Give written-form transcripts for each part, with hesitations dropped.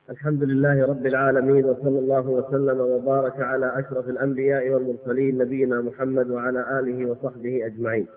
الحمد لله رب العالمين، وصلى الله وسلم وبارك على أشرف الأنبياء والمرسلين نبينا محمد وعلى آله وصحبه أجمعين.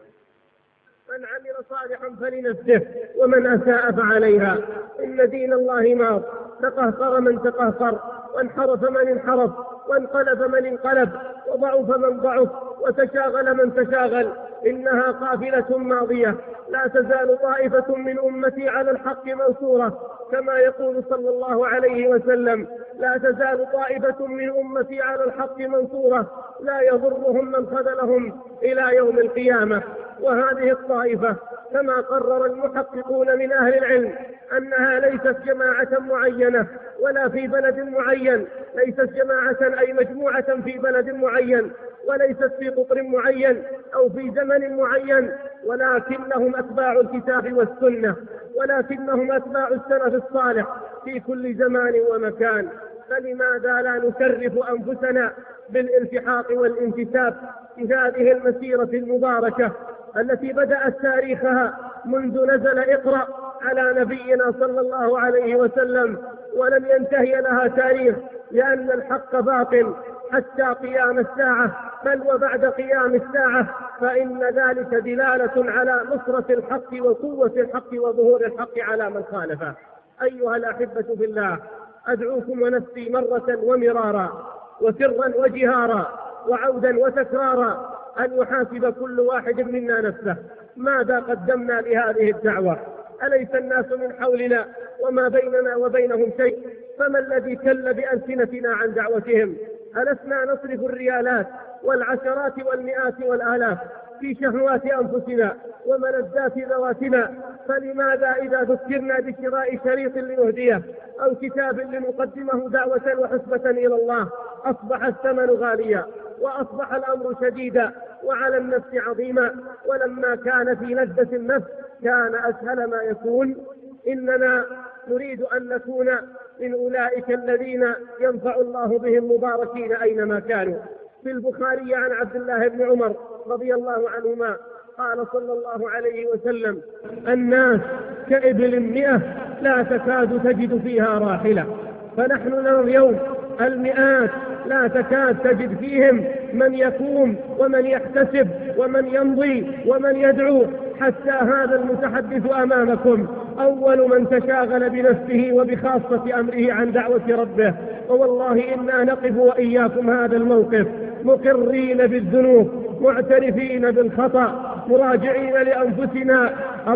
من عمل صالحا فلنفسه ومن أساء فعليها، إن دين الله ماض. تقهقر من تقهقر، وانحرف من انحرف، وانقلب من انقلب، وضعف من ضعف، وتشاغل من تشاغل. إنها قافلة ماضية، لا تزال طائفة من أمتي على الحق منصورة، كما يقول صلى الله عليه وسلم: لا تزال طائفة من أمتي على الحق منصورة، لا يضرهم من خذلهم إلى يوم القيامة. وهذه الطائفة كما قرر المحققون من أهل العلم أنها ليست جماعة معينة ولا في بلد معين، ليست جماعة أي مجموعة في بلد معين، وليست في قطر معين أو في زمن معين، ولكنهم أتباع الكتاب والسنة، ولكنهم أتباع السلف الصالح في كل زمان ومكان. فلماذا لا نشرف أنفسنا بالالتحاق والانتساب في هذه المسيرة المباركة التي بدأت تاريخها منذ نزل اقرأ على نبينا صلى الله عليه وسلم، ولن ينتهي لها تاريخ، لأن الحق باق حتى قيام الساعة، بل وبعد قيام الساعة، فإن ذلك دلالة على نصرة الحق وقوة الحق وظهور الحق على من خالفه. أيها الأحبة بالله، أدعوكم ونفسي مرة ومرارا وسرا وجهارا وعودا وتكرارا أن يحاسب كل واحد منا نفسه: ماذا قدمنا لهذه الدعوة؟ أليس الناس من حولنا وما بيننا وبينهم شيء؟ فما الذي كل بألسنتنا عن دعوتهم؟ ألسنا نصرف الريالات والعشرات والمئات والآلاف في شهوات أنفسنا وملذات ذواتنا؟ فلماذا إذا ذكرنا بشراء شريط لنهديه أو كتاب لنقدمه دعوة وحسبة إلى الله أصبح الثمن غاليا، وأصبح الأمر شديدا وعلى النفس عظيما؟ ولما كان في لذة النفس كان أسهل ما يكون. إننا نريد أن نكون من أولئك الذين ينفع الله بهم مباركين أينما كانوا. في البخاري عن عبد الله بن عمر رضي الله عنهما قال صلى الله عليه وسلم: الناس كإبل 100 لا تكاد تجد فيها راحلة. فنحن نرى اليوم المئات لا تكاد تجد فيهم من يقوم ومن يحتسب ومن يمضي ومن يدعو. حتى هذا المتحدث أمامكم أول من تشاغل بنفسه وبخاصة أمره عن دعوة ربه. ووالله إنا نقف وإياكم هذا الموقف مقرين بالذنوب، معترفين بالخطأ، مراجعين لأنفسنا: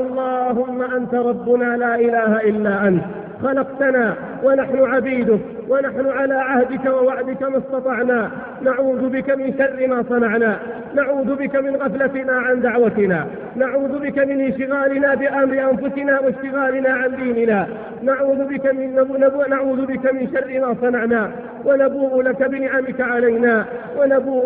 اللهم أنت ربنا لا إله إلا أنت، خلقتنا ونحن عبيدك، ونحن على عهدك ووعدك ما استطعنا، نعوذ بك من شر ما صنعنا، نعوذ بك من غفلتنا عن دعوتنا، نعوذ بك من انشغالنا بأمر أنفسنا واشتغالنا عن ديننا، نعوذ بك من شر ما صنعنا، ونبوء لك بنعمك علينا، ونبوء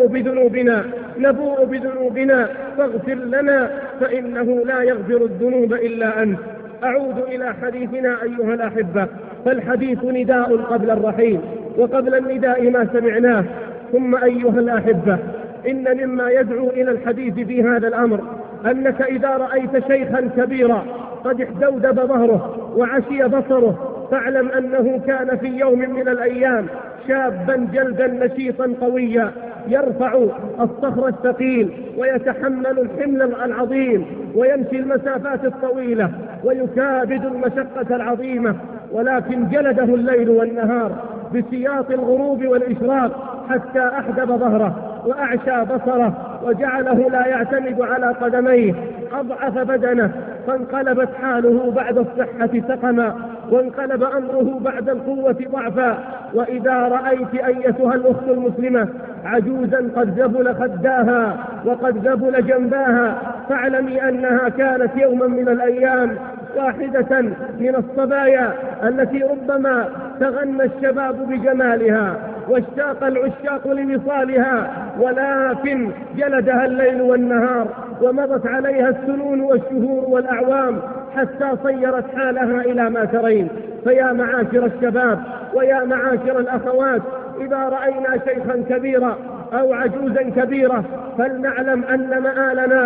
بذنوبنا فاغفر لنا، فإنه لا يغفر الذنوب إلا أنت. أعود إلى حديثنا أيها الأحبة، فالحديث نداء قبل الرحيل، وقبل النداء ما سمعناه. ثم أيها الأحبة، إن مما يدعو إلى الحديث في هذا الأمر أنك إذا رأيت شيخا كبيرا قد احدودب ظهره وعشي بصره، فاعلم أنه كان في يوم من الأيام شابا جلدا نشيطا قويا، يرفع الصخر الثقيل ويتحمل الحمل العظيم ويمشي المسافات الطويلة ويكابد المشقة العظيمة، ولكن جلده الليل والنهار بسياط الغروب والإشراق حتى أحدب ظهره وأعشى بصره وجعله لا يعتمد على قدميه، أضعف بدنه، فانقلبت حاله بعد الصحة سقما، وانقلب أمره بعد القوة ضعفا. وإذا رأيت أيتها الأخت المسلمة عجوزا قد ذبل خداها وقد ذبل جنباها، فاعلمي أنها كانت يوما من الأيام واحدة من الصبايا التي ربما تغنى الشباب بجمالها واشتاق العشاق لوصالها، ولكن جلدها الليل والنهار ومضت عليها السنون والشهور والأعوام حتى صيرت حالها إلى ما ترين. فيا معاشر الشباب ويا معاشر الأخوات، إذا رأينا شيخا كبيرا أو عجوزا كبيرة فلنعلم أن مآلنا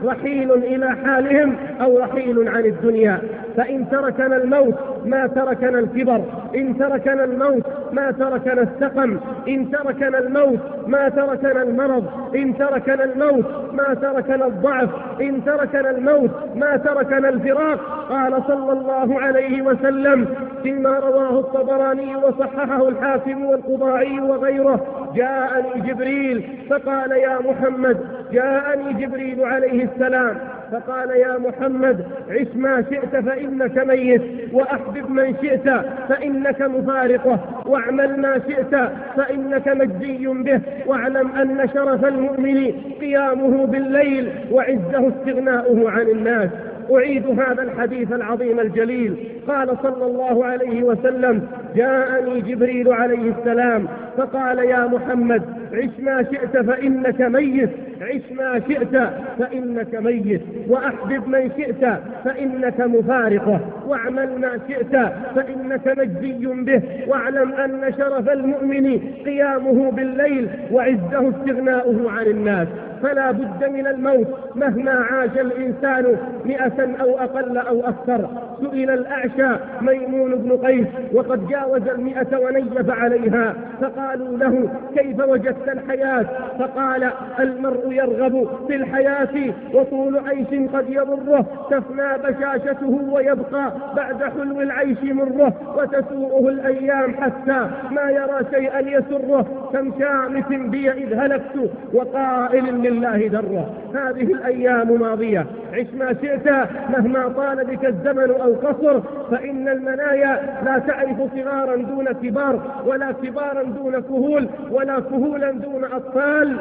رحيل إلى حالهم أو رحيل عن الدنيا. فإن تركنا الموت ما تركنا الكبر، إن تركنا الموت ما تركنا السقم، إن تركنا الموت ما تركنا المرض، إن تركنا الموت ما تركنا الضعف، إن تركنا الموت ما تركنا الفراق. قال صلى الله عليه وسلم فيما رواه الطبراني وصححه الحاكم والقضاعي وغيره: جاءني جبريل فقال يا محمد، جاءني جبريل عليه السلام فقال يا محمد عش ما شئت فإنك ميت، وأحبب من شئت فإنك مفارقه، واعمل ما شئت فإنك مجزي به، واعلم أن شرف المؤمن قيامه بالليل وعزه استغناؤه عن الناس. أعيد هذا الحديث العظيم الجليل. قال صلى الله عليه وسلم: جاءني جبريل عليه السلام فقال يا محمد عش ما شئت فإنك ميت، عش ما شئت فإنك ميت، وأحبب من شئت فإنك مفارقه، واعمل ما شئت فإنك مجزي به، واعلم أن شرف المؤمن قيامه بالليل وعزه استغناؤه عن الناس. فلا بد من الموت مهما عاش الإنسان 100 أو أقل أو أكثر. سئل الأعشى ميمون بن قيس وقد جاوز 100 ونيف عليها، فقالوا له: كيف وجدت الحياة؟ فقال: المرء يرغب في الحياة وطول عيش قد يضره، تفنى بشاشته ويبقى بعد حلو العيش مره، وتسوءه الأيام حتى ما يرى شيئا يسره، كم شامس بي إذ هلكت وقائل لله دره. هذه الأيام ماضية، عش ما شئت مهما طال بك الزمن أو قصر، فإن المنايا لا تعرف صغارا دون كبار، ولا كبارا دون كهول، ولا كهولا دون أطفال،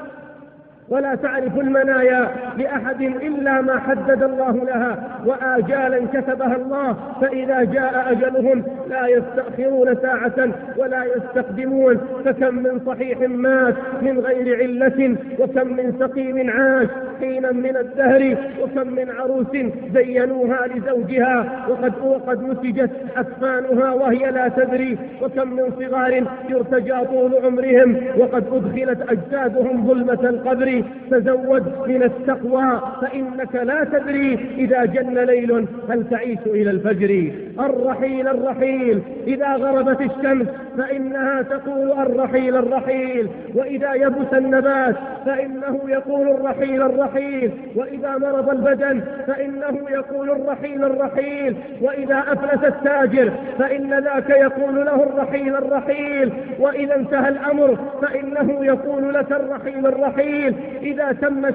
ولا تعرف المنايا لأحد إلا ما حدد الله لها، وآجالا كتبها الله، فإذا جاء أجلهم لا يستأخرون ساعة ولا يستقدمون. فكم من صحيح مات من غير علة، وكم من سقيم عاش حينا من الدهر، وكم من عروس زينوها لزوجها وقد نسجت أكفانها وهي لا تدري، وكم من صغار يرتجى طول عمرهم وقد أدخلت أجسادهم ظلمة القبر. تزود من التقوى فإنك لا تدري إذا جن ليل هل تعيش إلى الفجر. الرحيل الرحيل، إذا غربت الشمس فإنها تقول الرحيل الرحيل، وإذا يبس النبات فإنه يقول الرحيل الرحيل، وإذا مرض البدن فإنه يقول الرحيل الرحيل، وإذا أفلس التاجر فإن ذاك يقول له الرحيل الرحيل، وإذا انتهى الأمر فإنه يقول لك الرحيل الرحيل. إذا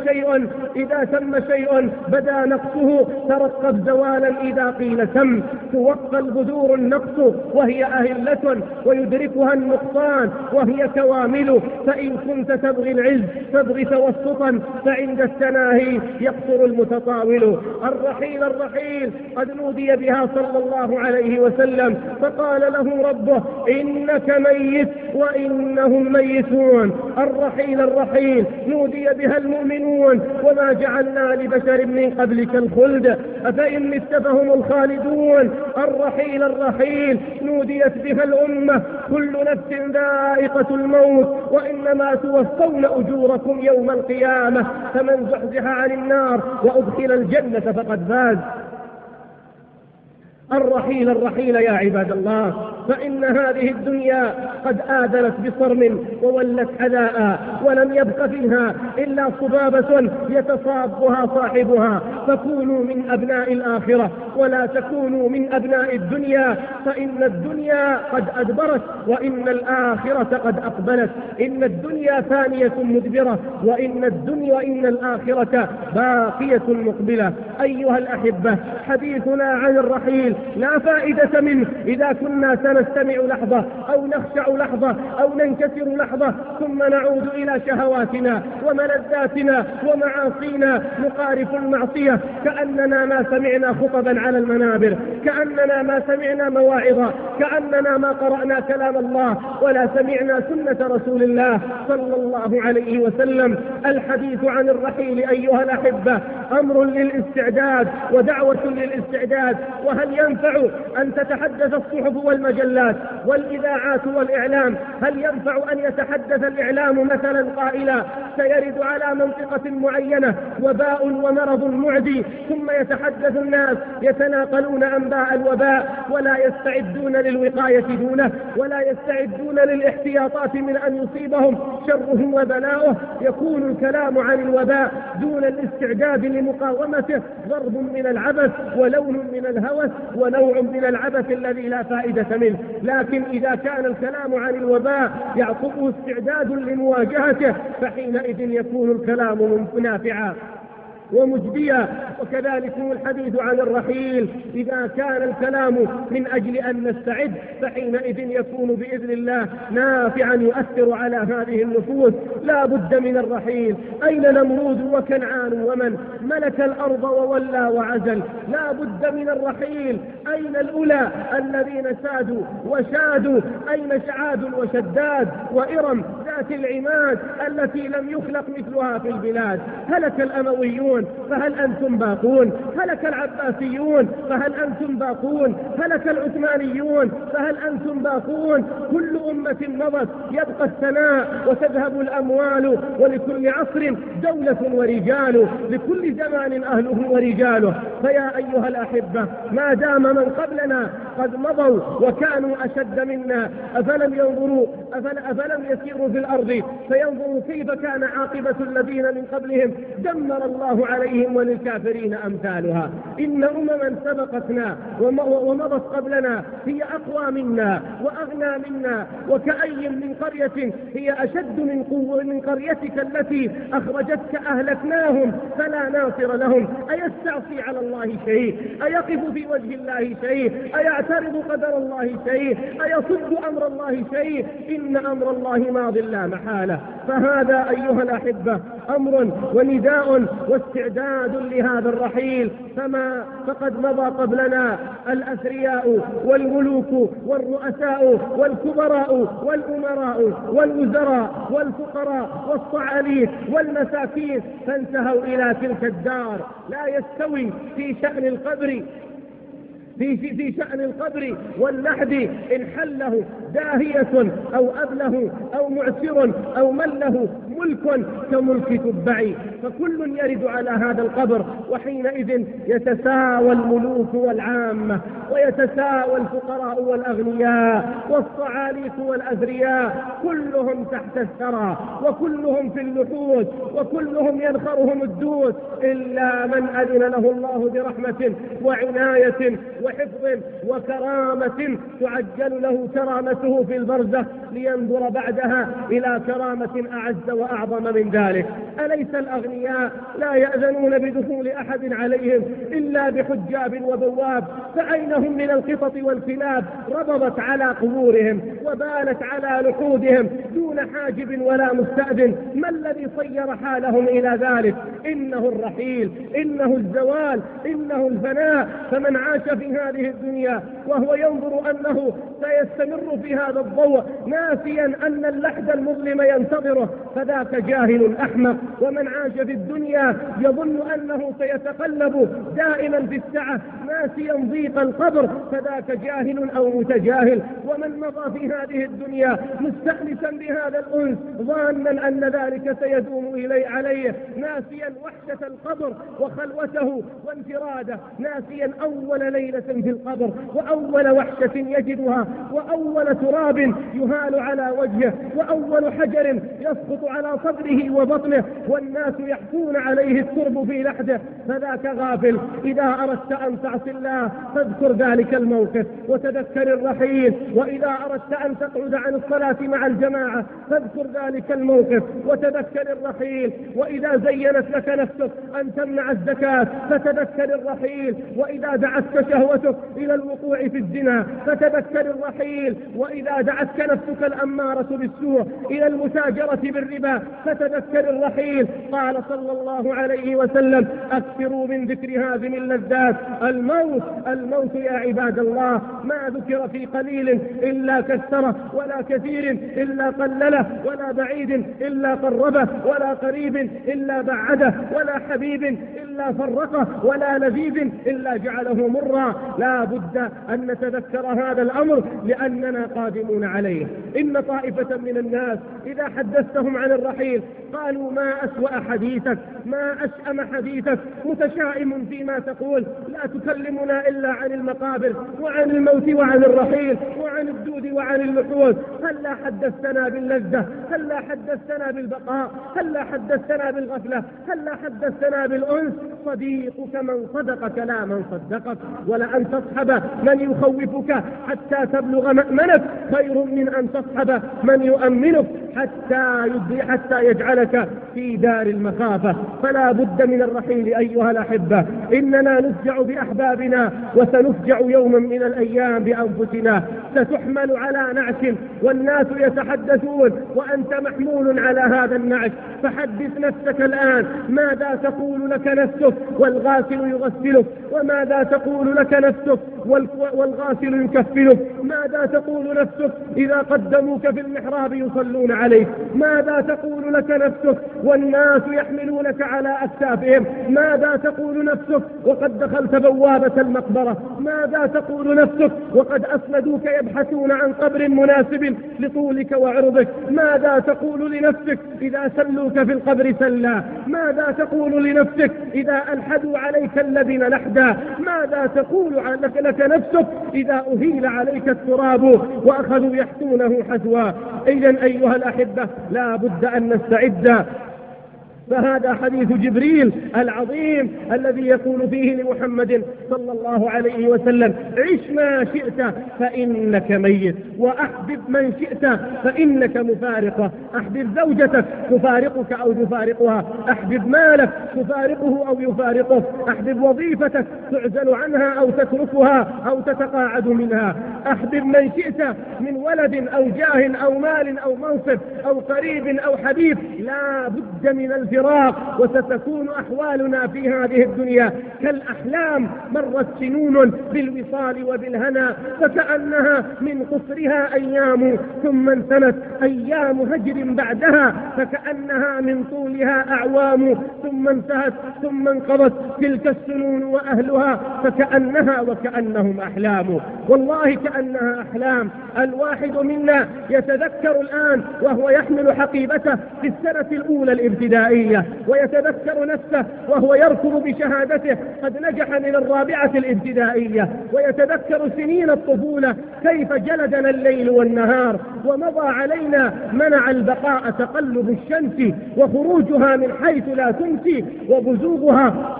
تم شيء بدا نقصه، ترقب زوالا إذا قيل تم. توقى البذور النقص وهي أهلة، ويدركها النقصان وهي كوامل. فإن كنت تبغي العز فابغ توسطا، فعند التناهي يقصر المتطاول. الرحيل الرحيل قد نودي بها صلى الله عليه وسلم، فقال له ربه: إنك ميت وإنهم ميتون. الرحيل الرحيل نودي بها المؤمنون: وما جعلنا لبشر من قبلك الخلد أفإن مت فهم الخالدون. الرحيل الرحيل نوديت بها الأمة: كل نفس ذائقة الموت وإنما توفون أجوركم يوم القيامة، فمن زحزح عن النار وأدخل الجنة فقد فاز. الرحيل الرحيل يا عباد الله، فإن هذه الدنيا قد آذنت بصرم وولت حذاء، ولم يبق فيها إلا صبابة يتصابها صاحبها. فكونوا من أبناء الآخرة ولا تكونوا من أبناء الدنيا، فإن الدنيا قد أدبرت وإن الآخرة قد أقبلت. إن الدنيا ثانية مدبرة، وإن الآخرة باقية مقبلة. أيها الأحبة، حديثنا عن الرحيل لا فائدة منه إذا كنا سنستمع لحظة أو نخشع لحظة أو ننكسر لحظة ثم نعود إلى شهواتنا وملذاتنا ومعاصينا نقارف المعصية كأننا ما سمعنا خطبا على المنابر، كأننا ما سمعنا مواعظا، كأننا ما قرأنا كلام الله ولا سمعنا سنة رسول الله صلى الله عليه وسلم. الحديث عن الرحيل أيها الأحبة أمر للاستعداد ودعوة للاستعداد. وهل ينفع أن تتحدث الصحف والمجلات والإذاعات والإعلام. هل ينفع أن يتحدث الإعلام مثلا قائلا سيرد على منطقة معينة وباء ومرض معدي، ثم يتحدث الناس يتناقلون أنباء الوباء ولا يستعدون للوقاية دونه، ولا يستعدون للاحتياطات من أن يصيبهم شره وبلاؤه؟ يكون الكلام عن الوباء دون الاستعداد لمقاومته ضرب من العبث ولون من الهوس ونوع من العبث الذي لا فائدة منه. لكن إذا كان الكلام عن الوباء يعقبه استعداد لمواجهته فحينئذ يكون الكلام نافعا ومجديا. وكذلك الحديث عن الرحيل، إذا كان الكلام من أجل أن نستعد فحينئذ يكون بإذن الله نافعا يؤثر على هذه النفوس. لا بد من الرحيل. أين نمرود وكنعان ومن ملك الأرض وولى وعزل؟ لا بد من الرحيل. أين الأولى الذين سادوا وشادوا؟ أين شعاد وشداد وإرم ذات العماد التي لم يخلق مثلها في البلاد؟ هلك الأمويون فهل أنتم باقون؟ هلك العباسيون فهل أنتم باقون؟ هلك العثمانيون فهل أنتم باقون؟ كل أمة مضت يبقى الثناء وتذهب الأموال، ولكل عصر دولة ورجال، لكل زمان أهله ورجاله. فيا أيها الأحبة، ما دام من قبلنا قد مضوا وكانوا أشد منا، أفلم يسيروا في الأرض فينظروا كيف كان عاقبة الذين من قبلهم؟ دمر الله عليهم وللكافرين أمثالها. إن أمما سبقتنا ومضت قبلنا هي أقوى منا وأغنى منا، وكأي من قرية هي أشد من قوة من قريتك التي أخرجتك أهلكناهم فلا ناصر لهم. أيستعصي على الله شيء؟ أيقف في وجه الله شيء؟ أيعترض قدر الله شيء؟ أيصد أمر الله شيء؟ إن أمر الله ماض لا محالة. فهذا أيها الأحبة أمر ونداء واستعداد لهذا الرحيل. فقد مضى قبلنا الأثرياء والملوك والرؤساء والكبراء والأمراء والوزراء والفقراء والصعاليك والمساكين، فانتهوا إلى تلك الدار. لا يستوي في شأن القبر واللحد إن حله داهية أو أبله أو معسر أو من له ملك كملك تبعي، فكل يرد على هذا القبر. وحينئذ يتساوى الملوك والعامة، ويتساوى الفقراء والأغنياء والصعاليك والأثرياء، كلهم تحت الثرى وكلهم في اللحود وكلهم ينخرهم الدود، إلا من أذن له الله برحمة وعناية وحفظ وكرامة تعجل له كرامته في البرزخ لينظر بعدها إلى كرامة أعز وأعظم من ذلك. أليس الأغنياء لا يأذنون بدخول أحد عليهم إلا بحجاب وبواب؟ فأين هم من القطط والكلاب ربضت على قبورهم وبالت على لحودهم دون حاجب ولا مستأذن؟ ما الذي صير حالهم إلى ذلك؟ إنه الرحيل، إنه الزوال، إنه الفناء. فمن عاش في هذه الدنيا وهو ينظر أنه سيستمر في هذا الضوء ناسيا أن اللحد المظلم ينتظره فذاك جاهل أحمق. ومن عاش في الدنيا يظن أنه سيتقلب دائما في السعة ناسيا ضيق القبر فذاك جاهل أو متجاهل. ومن مضى في هذه الدنيا مستأنسا بهذا الأنس ظانا أن ذلك سيدوم عليه ناسيا وحشة القبر وخلوته وانفراده، ناسيا أول ليلة في القبر وأول وحشة يجدها وأول تراب يهال على وجهه وأول حجر يسقط على صدره وبطنه والناس يحكون عليه الترب في لحده، فذاك غافل. إذا أردت أن تعصي الله فاذكر ذلك الموقف وتذكر الرحيل، وإذا أردت أن تقعد عن الصلاة مع الجماعة فاذكر ذلك الموقف وتذكر الرحيل، وإذا زينت لك نفسك أن تمنع الزكاة فتذكر الرحيل، وإذا دعتك شهوتك إلى الوقوع في الزنا فتذكر الرحيل، وإذا دعتك نفسك الأمارة بالسوء إلى المتاجرة بالربا فتذكر الرحيل. قال صلى الله عليه وسلم: أكثروا من ذكر هذه اللذات الموت يا عباد الله، ما ذكر في قليل إلا كثره، ولا كثير إلا قلله، ولا بعيد إلا قربه، ولا قريب إلا بعده، وحدة، ولا حبيب إلا فرقه، ولا لذيذ إلا جعله مرا. لا بد أن نتذكر هذا الأمر لأننا قادمون عليه. إن طائفة من الناس إذا حدثتهم عن الرحيل قالوا ما أسوأ حديثك، ما أشأم حديثك، متشائم فيما تقول، لا تكلمنا إلا عن المقابر وعن الموت وعن الرحيل وعن الدود وعن اللحود. هلا حدثتنا باللذة، هلا حدثتنا بالبقاء، هلا حدثتنا بالغفلة، هلا حدثتنا بالأنس. صديقك من صدقك لا من صدقك، ولأن تصحب من يخوفك حتى تبلغ مأمنك خير من أن تصحب من يؤمنك حتى يجعلك في دار المخافة. فلا بد من الرحيل أيها الأحبة. إننا نفجع بأحبابنا وسنفجع يوما من الأيام بأنفسنا. ستحمل على نعش والناس يتحدثون وأنت محمول على هذا النعش. فحدث نفسك الآن ماذا تقول لك نفسك والغاسل يغسلك، وماذا تقول لك نفسك والغاسل يكفلك، ماذا تقول نفسك إذا قدموك في المحراب يصلون عليك، ماذا تقول لك نفسك والناس يحملونك على أكتافهم، ماذا تقول نفسك وقد دخلت بوابة المقبرة، ماذا تقول نفسك وقد أسندوك يبحثون عن قبر مناسب لطولك وعرضك، ماذا تقول لنفسك إذا سلوك في القبر سلا، ماذا تقول لنفسك إذا ألحدوا عليك الذين لحدا، ماذا تقول لك نفسك إذا أهيل عليك التراب وأخذوا يحثونه حثوا. إذن أيها الأحبة لا بد أن نستعد. فهذا حديث جبريل العظيم الذي يقول فيه لمحمد صلى الله عليه وسلم: عش ما شئت فإنك ميت، وأحبب من شئت فإنك مفارقة. أحبب زوجتك تفارقك أو تفارقها، أحبب مالك تفارقه أو يفارقه، أحبب وظيفتك تعزل عنها أو تتركها أو تتقاعد منها، أحبب من شئت من ولد أو جاه أو مال أو منصب أو قريب أو حبيب. لا بد من الفراق، وستكون أحوالنا في هذه الدنيا كالأحلام. مرت سنون بالوصال وبالهنا فكأنها من قصرها أيام، ثم انتنت أيام هجر بعدها فكأنها من طولها أعوام، ثم انتهت ثم انقضت تلك السنون وأهلها فكأنها وكأنهم أحلام. والله كأنها أحلام. الواحد منا يتذكر الآن وهو يحمل حقيبته في السنة الأولى الابتدائية، ويتذكر نفسه وهو يركض بشهادته قد نجح من الرابعة الابتدائية، ويتذكر سنين الطفولة كيف جلدنا الليل والنهار ومضى علينا منع البقاء تقلب الشمس وخروجها من حيث لا تمسي، وبزوغها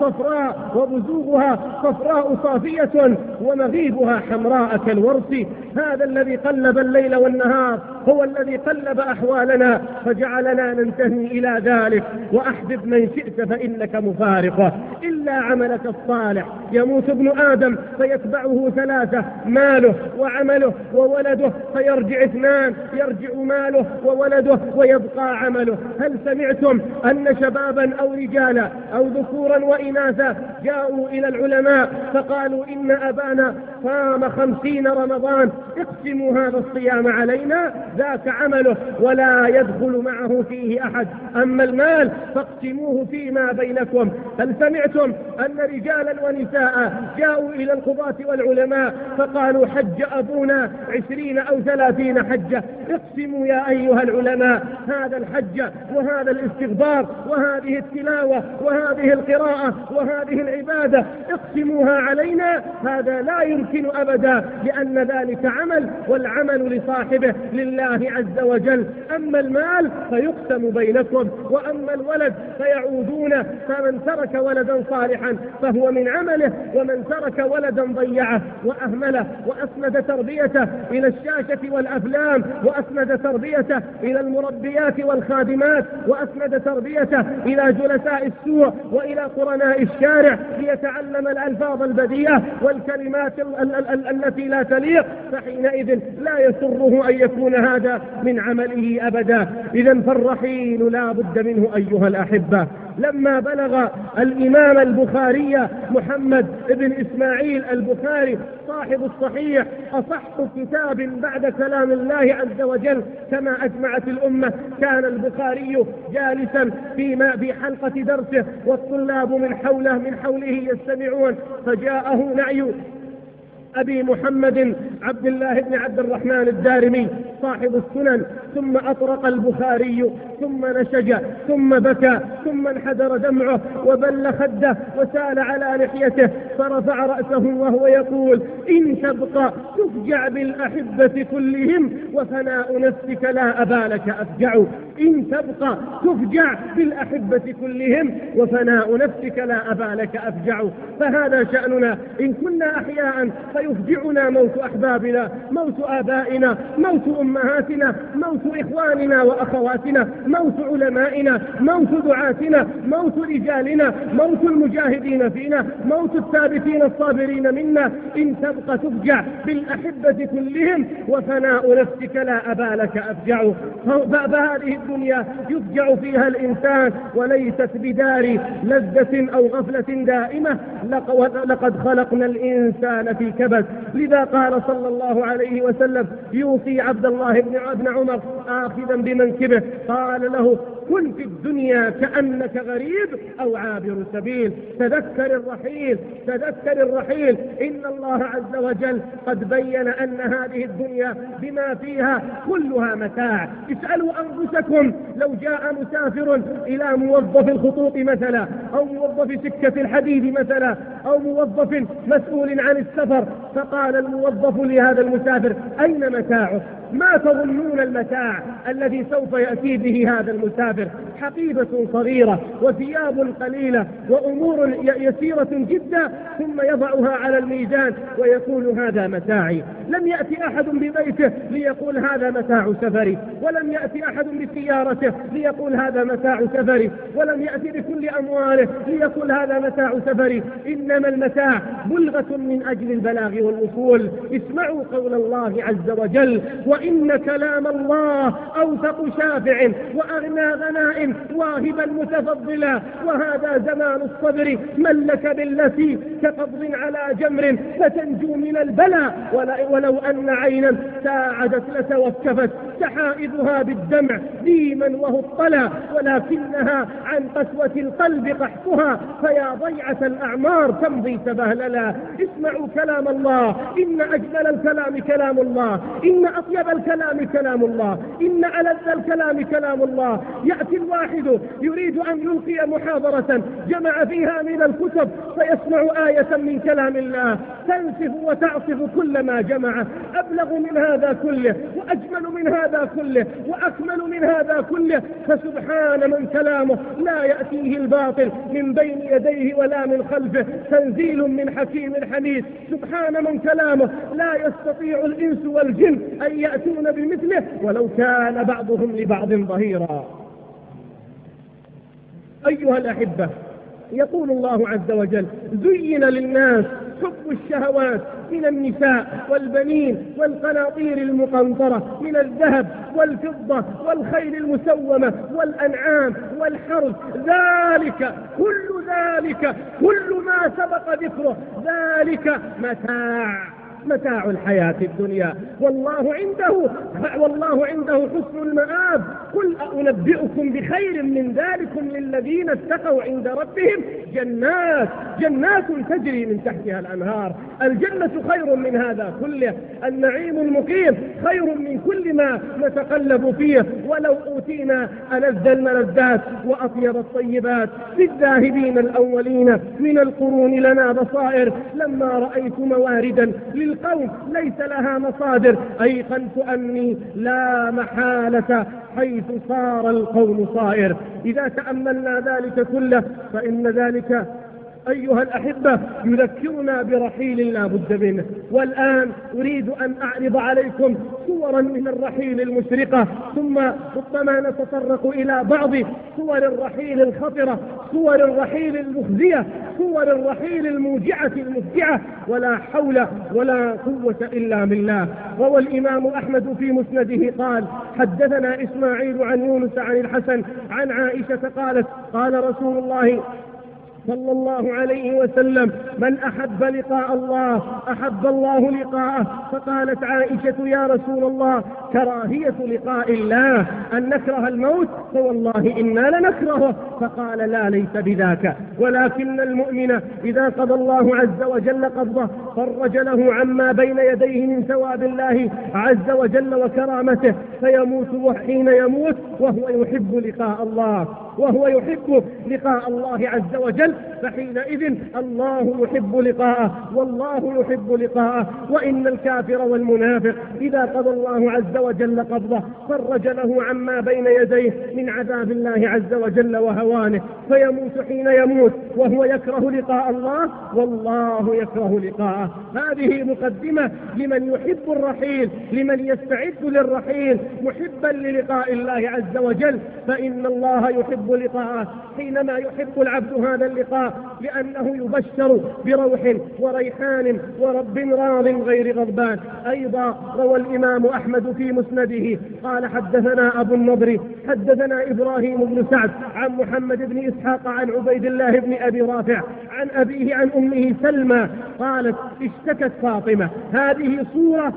صفراء صافية ومغيبها حمراء كالورس. هذا الذي قلب الليل والنهار هو الذي قلب أحوالنا فجعلنا ننتهي إلى ذلك. وأحبب من شئت فإنك مفارقة. إلا عملك الصالح. يموت ابن آدم فيتبعه ثلاثة: ماله وعمله وولده، فيرجع اثنان: يرجع ماله وولده ويبقى عمله. هل سمعتم أن شبابا أو رجالا أو ذكورا وإناثا جاءوا إلى العلماء فقالوا: إن أبانا صام 50 رمضان، اقسموا هذا الصيام علينا، ذاك عمله ولا يدخل معه فيه أحد، أما المال فاقسموه فيما بينكم. هل سمعتم أن رجالا ونساء جاءوا إلى القضاة والعلماء فقالوا: حج أبونا 20 أو 30 حجة، اقسموا يا أيها العلماء هذا الحج وهذا الاستغفار وهذه التلاوة وهذه القراءة وهذه العبادة اقسموها علينا. هذا لا يمكن أبدا، لأن ذلك عمل، والعمل لصاحبه لله عز وجل. أما المال فيقسم بينكم، وأما الولد فيعودون. فمن ترك ولدا صالحا فهو من عمله، ومن ترك ولدا ضيعه وأهمله وأسند تربيته إلى الشاشة والأفلام، وأسند تربيته إلى المربيات والخادمات، وأسند تربيته إلى جلساء السوء وإلى قرناء الشارع ليتعلم الألفاظ البذيئة والكلمات التي لا تليق، فحينئذ لا يسره أن يكون هذا من عمله أبدا. إذن فالرحيل لا بد منه أيها الأحبة. لما بلغ الإمام البخاري محمد بن إسماعيل البخاري صاحب الصحيح أصح كتاب بعد كلام الله عز وجل كما أجمعت الأمة، كان البخاري جالسا في حلقة درسه والطلاب من حوله يستمعون، فجاءه نعي أبي محمد عبد الله بن عبد الرحمن الدارمي صاحب السنن، ثم أطرق البخاري ثم نشج ثم بكى ثم انحدر دمعه وبل خده وسال على لحيته، فرفع رأسه وهو يقول: إن تبقى تفجع بالأحبة كلهم وفناء نفسك لا أبالك أفجع. إن تبقى تفجع بالأحبة كلهم وفناء نفسك لا أبالك أفجع. فهذا شأننا إن كنا أحياء فيفجعنا موت أحبابنا، موت آبائنا، موت أمهاتنا، موت إخواننا وأخواتنا، موت علمائنا، موت دعاتنا، موت رجالنا، موت المجاهدين فينا، موت الثابتين الصابرين منا. إن تبقى تفجع بالأحبة كلهم وفناء نفسك لا أبالك أفجع. فهذه الدنيا يفجع فيها الإنسان وليست بدار لذة أو غفلة دائمة، لقد خلقنا الإنسان في كبد. لذا قال صلى الله عليه وسلم يوصي عبد الله بن عمر آخذا بمنكبه، قال له: كن في الدنيا كأنك غريب أو عابر سبيل. تذكر الرحيل، إن الله عز وجل قد بين أن هذه الدنيا بما فيها كلها متاع. اسألوا أنفسكم لو جاء مسافر إلى موظف الخطوط مثلا، أو موظف سكة الحديد مثلا، أو موظف مسؤول عن السفر، فقال الموظف لهذا المسافر: أين متاعه؟ ما تظنون المتاع الذي سوف يأتي به هذا المسافر؟ حقيبة صغيرة وثياب قليلة وأمور يسيرة جدا، ثم يضعها على الميزان ويقول: هذا متاعي. لم يأتي أحد ببيته ليقول: هذا متاع سفري، ولم يأتي أحد بسيارته ليقول: هذا متاع سفري، ولم يأتي بكل أمواله ليقول: هذا متاع سفري. إنما المتاع بلغة من أجل البلاغ والوصول. اسمعوا قول الله عز وجل: وإن كلام الله أوثق شافع وأغنى غناء واهبا متفضلا، وهذا زمان الصبر من لك بالتي كقبض على جمر فتنجو من البلاء، ولو أن عينا ساعدت لتوكفت سحائبها بالدمع ديما وهو الطلا، ولكنها عن قسوة القلب قحطها فيا ضيعة الأعمار تمضي تبهللا. اسمعوا كلام الله، إن أجمل الكلام كلام الله، إن أطيب الكلام كلام الله، إن ألذ الكلام كلام الله. يأتي الواحد يريد أن يلقي محاضرة جمع فيها من الكتب فيسمع آية من كلام الله تنسف وتعصف كل ما جمع. أبلغ من هذا كله، وأجمل من هذا كله، وأكمل من هذا كله. فسبحان من كلامه لا يأتيه الباطل من بين يديه ولا من خلفه، تنزيل من حكيم حميد. سبحان من كلامه لا يستطيع الإنس والجن أن يأتون بمثله ولو كان بعضهم لبعض ظهيرا. أيها الأحبة، يقول الله عز وجل: زين للناس حب الشهوات من النساء والبنين والقناطير المقنطرة من الذهب والفضة والخيل المسومة والأنعام والحرث، ذلك كل ما سبق ذكره ذلك متاع الحياة الدنيا، والله عنده حسن المآب. قل أنبئكم بخير من ذلكم للذين اتقوا عند ربهم جنات تجري من تحتها الأنهار. الجنة خير من هذا كله، النعيم المقيم خير من كل ما نتقلب فيه، ولو أوتينا ألذ الملذات وأطيب الطيبات. للذاهبين الأولين من القرون لنا بصائر، لما رأيت مواردا للقوم ليس لها مصادر، أيقنت أني لا محالة حيث صار القوم صائر. إذا تأملنا ذلك كله فإن ذلك أيها الأحبة يذكرنا برحيل لا بد منه. والآن أريد أن أعرض عليكم صورا من الرحيل المشرقة، ثم ربما نتطرق إلى بعض صور الرحيل الخطرة، صور الرحيل المخزية، صور الرحيل الموجعة المفجعة، ولا حول ولا قوة إلا بالله. روى الإمام أحمد في مسنده قال: حدثنا إسماعيل عن يونس عن الحسن عن عائشة قالت: قال رسول الله صلى الله عليه وسلم: من أحب لقاء الله أحب الله لقاءه. فقالت عائشة: يا رسول الله، كراهية لقاء الله أن نكره الموت؟ فوالله إنا لنكرهه. فقال: لا، ليس بذاك، ولكن المؤمن إذا قضى الله عز وجل قبضه فرج له عما بين يديه من ثواب الله عز وجل وكرامته، فيموت، وحين يموت وهو يحب لقاء الله، وهو يحب لقاء الله عز وجل، فحينئذ الله يحب لقاءه والله يحب لقاءه. وإن الكافر والمنافق إذا قضى الله عز وجل قبضه فرج له عما بين يديه من عذاب الله عز وجل وهوانه، فيموت حين يموت وهو يكره لقاء الله والله يكره لقاءه. هذه مقدمة لمن يحب الرحيل، لمن يستعد للرحيل محبا للقاء الله عز وجل، فإن الله يحب لقاءه حينما يحب العبد هذا اللقاء، لأنه يبشر بروح وريحان ورب راض غير غضبان. أيضا روى الإمام أحمد في مسنده قال: حدثنا أبو النضر حدثنا إبراهيم بن سعد عن محمد بن إسحاق عن عبيد الله بن أبي رافع عن أبيه عن أمه سلمى قالت: اشتكت فاطمة. هذه صورة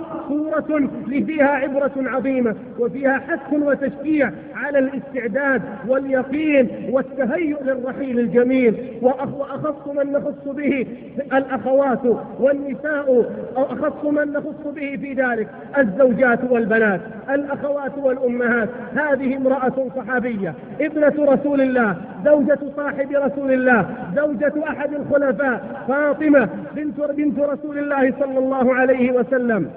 فيها عبرة عظيمة، وفيها حث وتشجيع على الاستعداد واليقين والتهيؤ للرحيل الجميل. وأخص من نخص به الأخوات والنساء، أو أخص من نخص به في ذلك الزوجات والبنات، الأخوات والأمهات. هذه امرأة صحابية ابنة رسول الله، زوجة صاحب رسول الله، زوجة أحد الخلفاء، فاطمة بنت رسول الله صلى الله عليه وسلم.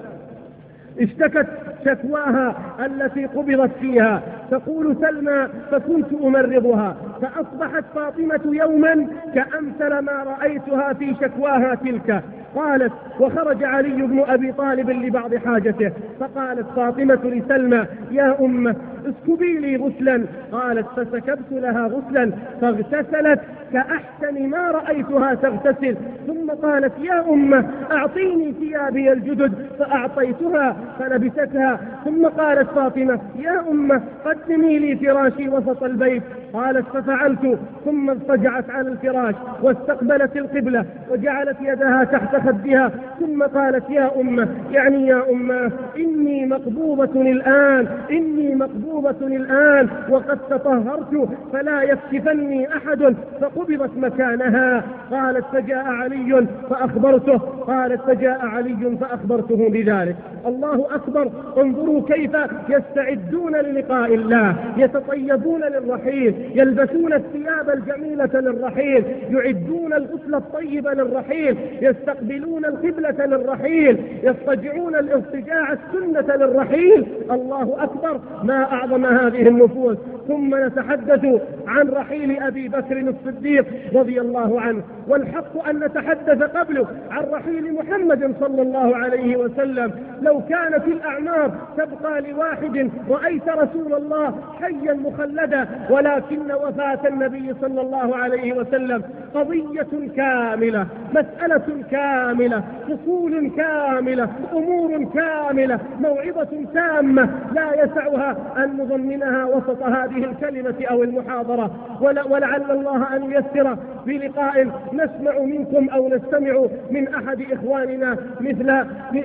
اشتكت شكواها التي قبضت فيها، تقول سلمى: فكنت أمرضها، فأصبحت فاطمة يوما كأمثل ما رأيتها في شكواها تلك. قالت: وخرج علي بن أبي طالب لبعض حاجته، فقالت فاطمة لسلمى: يا أمه اسكبي لي غسلا. قالت: فسكبت لها غسلا فاغتسلت كأحسن ما رأيتها تغتسل. ثم قالت: يا أمه أعطيني ثيابي الجدد، فأعطيتها فلبستها. ثم قالت فاطمة: يا أمه قدمي لي فراشي وسط البيت. قالت: ففعلت. ثم اضطجعت على الفراش واستقبلت القبلة وجعلت يدها تحت خدها، ثم قالت: يا أمه، يعني يا أمه، إني مقبوضة الآن، إني مقبوضة الآن، وقد تطهرت فلا يكشفني أحد. فقبضت مكانها. قالت: فجاء علي فأخبرته. قالت: فجاء علي فأخبرته بذلك. الله أكبر. انظروا كيف يستعدون للقاء الله، يتطيبون للرحيل، يلبسون الثياب الجميلة للرحيل، يعدون الغسل الطيب للرحيل، يستقبلون القبلة للرحيل، يضطجعون الاضطجاع السنة للرحيل. الله أكبر، ما أعظم هذه النفوس. ثم نتحدث عن رحيل أبي بكر الصديق رضي الله عنه، والحق أن نتحدث قبله عن رحيل محمد صلى الله عليه وسلم. لو كانت الأعمار تبقى لواحد رأيت رسول الله حيا مخلدا، ولكن وفاة النبي صلى الله عليه وسلم قضية كاملة، مسألة كاملة، فصول كاملة، أمور كاملة، موعظة تامة لا يسعها أن نضمنها وسط هذه الكلمة أو المحاضرة. ولعل الله أن ييسر في لقاء نسمع منكم أو نستمع من أحد إخواننا مثل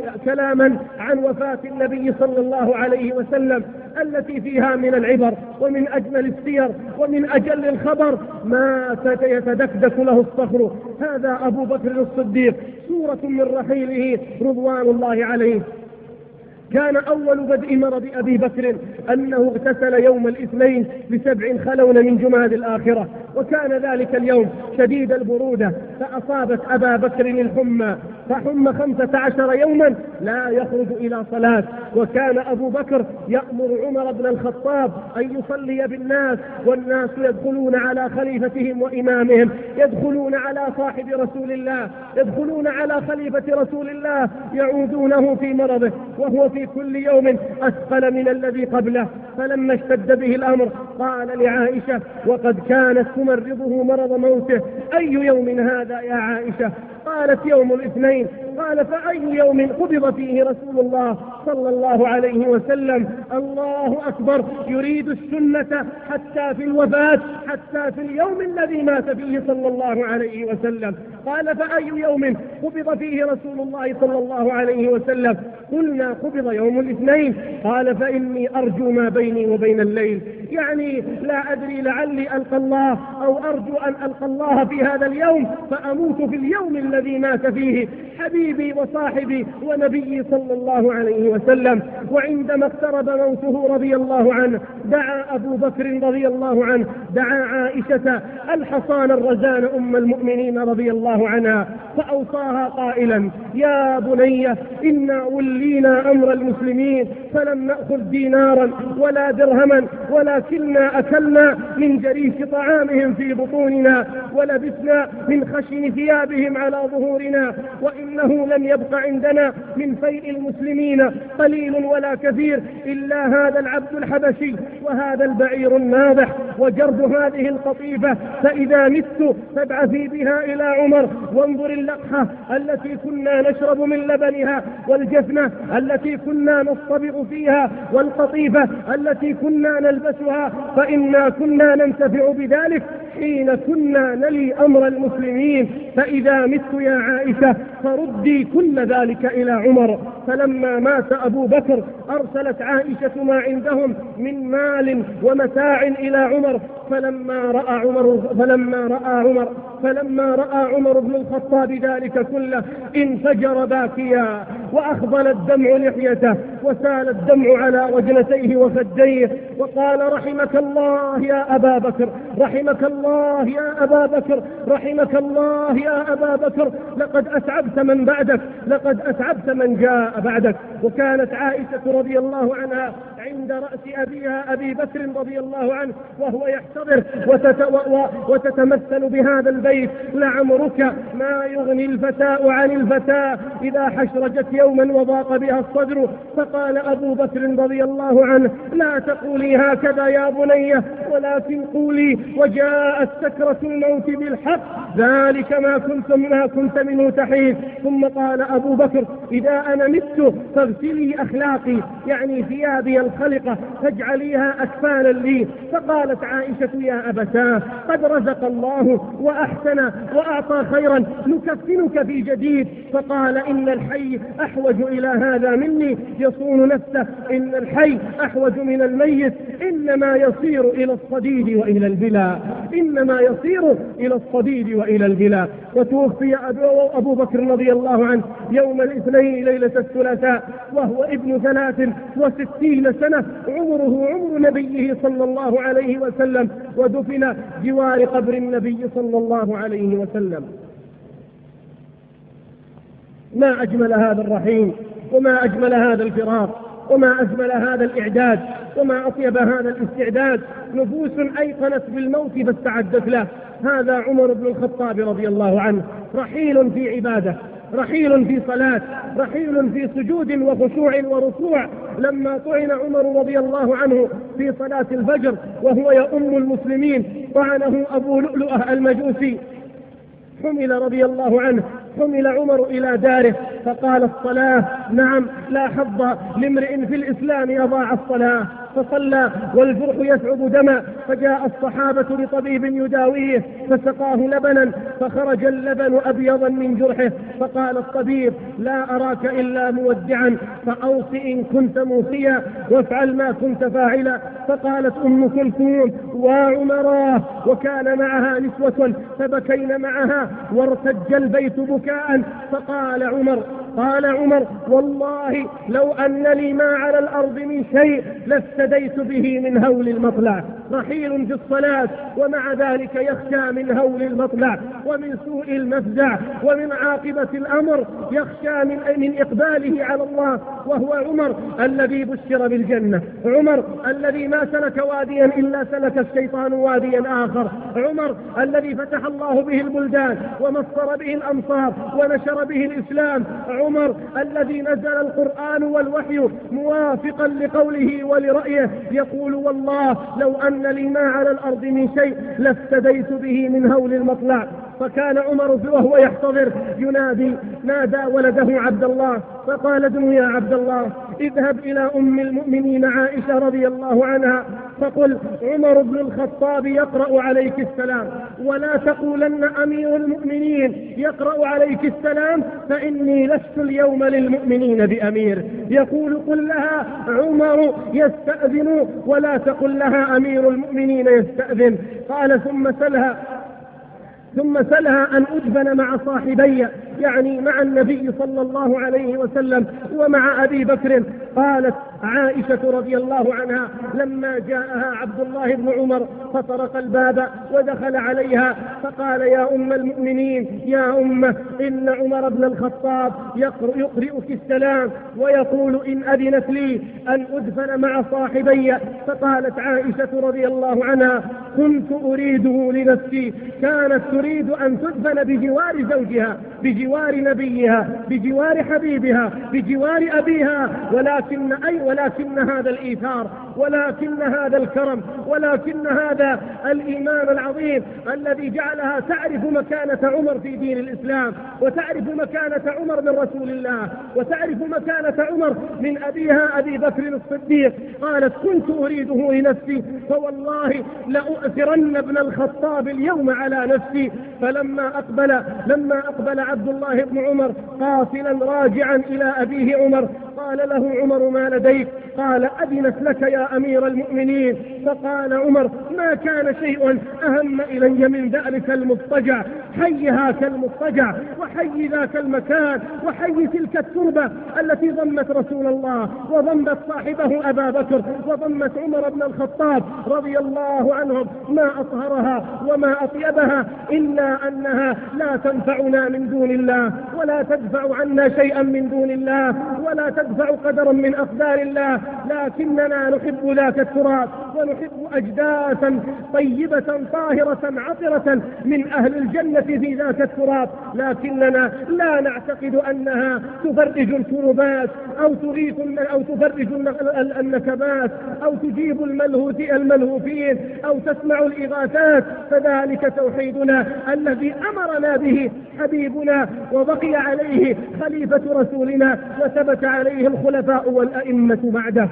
كلاما عن وفاة النبي صلى الله عليه وسلم التي فيها من العبر ومن أجمل السير ومن أجل الخبر ما يتدكدك له الصخر. هذا أبو بكر الصديق، صورة من رحيله رضوان الله عليه. كان أول بدء مرض أبي بكر أنه اغتسل يوم الاثنين ب7 خلون من جماد الآخرة، وكان ذلك اليوم شديد البرودة، فأصابت أبا بكر الحمى، فحم 15 يوما لا يخرج إلى صلاة. وكان أبو بكر يأمر عمر بن الخطاب أن يصلي بالناس، والناس يدخلون على خليفتهم وإمامهم، يدخلون على صاحب رسول الله، يدخلون على خليفة رسول الله، يعودونه في مرضه وهو في كل يوم أثقل من الذي قبله. فلما اشتد به الأمر قال لعائشة وقد كانت تمرضه مرض موته: أي يوم هذا يا عائشة؟ قالت: يوم الاثنين. قال: فأي يوم قبض فيه رسول الله صلى الله عليه وسلم؟ الله أكبر، يريد السنة حتى في الوفاة، حتى في اليوم الذي مات فيه صلى الله عليه وسلم. قال: فأي يوم قبض فيه رسول الله صلى الله عليه وسلم؟ قلنا: قبض يوم الاثنين. قال: فإني أرجو ما بيني وبين الليل، يعني لا أدري لعلي ألقى الله، أو أرجو أن ألقى الله في هذا اليوم فأموت في اليوم الذي مات فيه حبيبي وصاحبي ونبيي صلى الله عليه وسلم. وعندما اقترب موته رضي الله عنه دعا أبو بكر رضي الله عنه، دعا عائشة الحصان الرزان أم المؤمنين رضي الله عنها، فأوصاها قائلا: يا بني، إنا ولينا أمر المسلمين فلم نأخذ دينارا ولا درهما، ولكننا أكلنا من جريش طعامهم في بطوننا، ولبسنا من خشن ثيابهم على ظهورنا، وإنه لم يبق عندنا من فيء المسلمين قليل ولا كثير إلا هذا العبد الحبشي وهذا البعير الناضح وجرد هذه القطيفة، فإذا مت فابعثي بها إلى عمر، وانظر اللقحة التي كنا نشرب من لبنها، والجفنة التي كنا نصطبغ فيها، والقطيفة التي كنا نلبسها، فإنا كنا ننتفع بذلك حين كنا نلي أمر المسلمين، فإذا مت يا عائشة فردي كل ذلك إلى عمر. فلما مات أبو بكر أرسلت عائشة ما عندهم من مال ومتاع إلى عمر، فلما رأى عمر بن الخطاب ذلك كله انفجر باكيا، وأخضل الدمع لحيته، وسال الدمع على وجنتيه وخديه، وقال: رحمك الله يا أبا بكر، رحمك الله يا أبا بكر، رحمك الله يا أبا بكر، لقد أتعبت من بعدك، لقد أتعبت من جاء بعدك. وكانت عائشة رضي الله عنها عند رأس أبيها أبي بكر رضي الله عنه وهو يحتضر وتتمثل بهذا البيت: لعمرك ما يغني الفتاة عن الفتاة إذا حشرجت يوما وضاق بها الصدر. فقال أبو بكر رضي الله عنه: لا تقولي هكذا يا بني، ولكن قولي: وجاءت سكرة الموت بالحق، ذلك ما كنت منه تحيد. ثم قال أبو بكر: إذا أنا مت فاغسلي أخلاقي، يعني ثيابي الخلقة، فاجعليها أكفانا لي. فقالت عائشة: يا أبتاه، قد رزق الله وأحسن وأعطى خيرا، نكفنك في جديد. فقال: إن الحي أحوج إلى هذا مني، يصون نفسه، إن الحي أحوج من الميت، إنما يصير إلى الصديد وإلى البلا، إنما يصير إلى الصديد وإلى البلا. وتوفي أبو بكر رضي الله عنه يوم الاثنين ليلة الثلاثاء وهو ابن 63 سنة، عمره عمر نبيه صلى الله عليه وسلم، ودفن جوار قبر النبي صلى الله عليه وسلم. ما أجمل هذا الرحيل، وما أجمل هذا الفراق، وما أجمل هذا الإعداد، وما أطيب هذا الاستعداد. نفوس أيقنت بالموت فاستعدت له. هذا عمر بن الخطاب رضي الله عنه، رحيل في عبادة، رحيل في صلاة، رحيل في سجود وخشوع وركوع. لما طعن عمر رضي الله عنه في صلاة الفجر وهو يؤم المسلمين، طعنه أبو لؤلؤة المجوسي، حمل رضي الله عنه، حمل عمر إلى داره، فقال: الصلاة نعم، لا حظ لامرئ في الإسلام أضاع الصلاة. فصلى والجرح يسعب دما، فجاء الصحابة لطبيب يداويه فسقاه لبنا، فخرج اللبن أبيضا من جرحه. فقال الطبيب: لا أراك إلا مودعا، فأوص إن كنت موصيا، وافعل ما كنت فاعلا. فقالت أم كلثوم: وعمراه، وكان معها نسوة فبكين معها، وارتج البيت بكاء. فقال عمر: قال عمر: والله لو أن لي ما على الأرض من شيء لافتديت به من هول المطلع. رحيل في الصلاة ومع ذلك يخشى من هول المطلع ومن سوء المفزع ومن عاقبة الأمر، يخشى من إقباله على الله، وهو عمر الذي بشر بالجنة، عمر الذي ما سلك واديا إلا سلك الشيطان واديا آخر، عمر الذي فتح الله به البلدان ومصر به الأمصار ونشر به الإسلام، عمر الذي نزل القرآن والوحي موافقا لقوله ولرأيه، يقول: والله لو أن لي ما على الأرض من شيء لافتديت به من هول المطلع. فكان عمر وهو يحتضر نادى ولده عبد الله فقال: ادم يا عبد الله، اذهب إلى أم المؤمنين عائشة رضي الله عنها فقل: عمر بن الخطاب يقرأ عليك السلام، ولا تقولن أمير المؤمنين يقرأ عليك السلام، فإني لست اليوم للمؤمنين بأمير. يقول: قل لها عمر يستأذن ولا تقل لها أمير المؤمنين يستأذن. قال: ثم سلها أن أدفن مع صاحبي، يعني مع النبي صلى الله عليه وسلم ومع أبي بكر. قالت عائشة رضي الله عنها: لما جاءها عبد الله بن عمر فطرق الباب ودخل عليها فقال: يا أم المؤمنين، يا أمة، إن عمر بن الخطاب يقرئك السلام ويقول إن أذنت لي أن أدفن مع صاحبي. فقالت عائشة رضي الله عنها: كنت أريده لنفسي. كانت تريد أن تدفن بجوار زوجها، بجوار نبيها، بجوار حبيبها، بجوار أبيها، ولكن هذا الإيثار، ولكن هذا الكرم، ولكن هذا الإيمان العظيم الذي جعلها تعرف مكانة عمر في دين الإسلام، وتعرف مكانة عمر من رسول الله، وتعرف مكانة عمر من أبيها أبي بكر الصديق. قالت: كنت أريده لنفسي، فوالله لأؤثرن ابن الخطاب اليوم على نفسي. فلما أقبل عبد الله بن عمر قافلا راجعا إلى أبيه عمر، قال له عمر: ما لديك؟ قال: أذنت لك يا أمير المؤمنين. فقال عمر: ما كان شيء أهم إلي من ذلك المضطجع، حي هاك المضطجع، وحي ذاك المكان، وحي تلك التربة التي ضمت رسول الله وضمت صاحبه أبا بكر وضمت عمر بن الخطاب رضي الله عنهم. ما أطهرها وما أطيبها إلا أنها لا تنفعنا من دون الله، ولا تدفع عنا شيئا من دون الله، ولا تدفع قدرا من أقدار الله، لكننا نحب ذاك التراب، ونحب أجداثا طيبة طاهرة عطرة من أهل الجنة في ذاك التراب، لكننا لا نعتقد أنها تفرج الكربات أو تفرج النكبات أو تجيب الملهوفين أو تسمع الإغاثات. فذلك توحيدنا الذي أمرنا به حبيبنا وبقي عليه خليفة رسولنا وثبت عليه الخلفاء والأئمة بعده.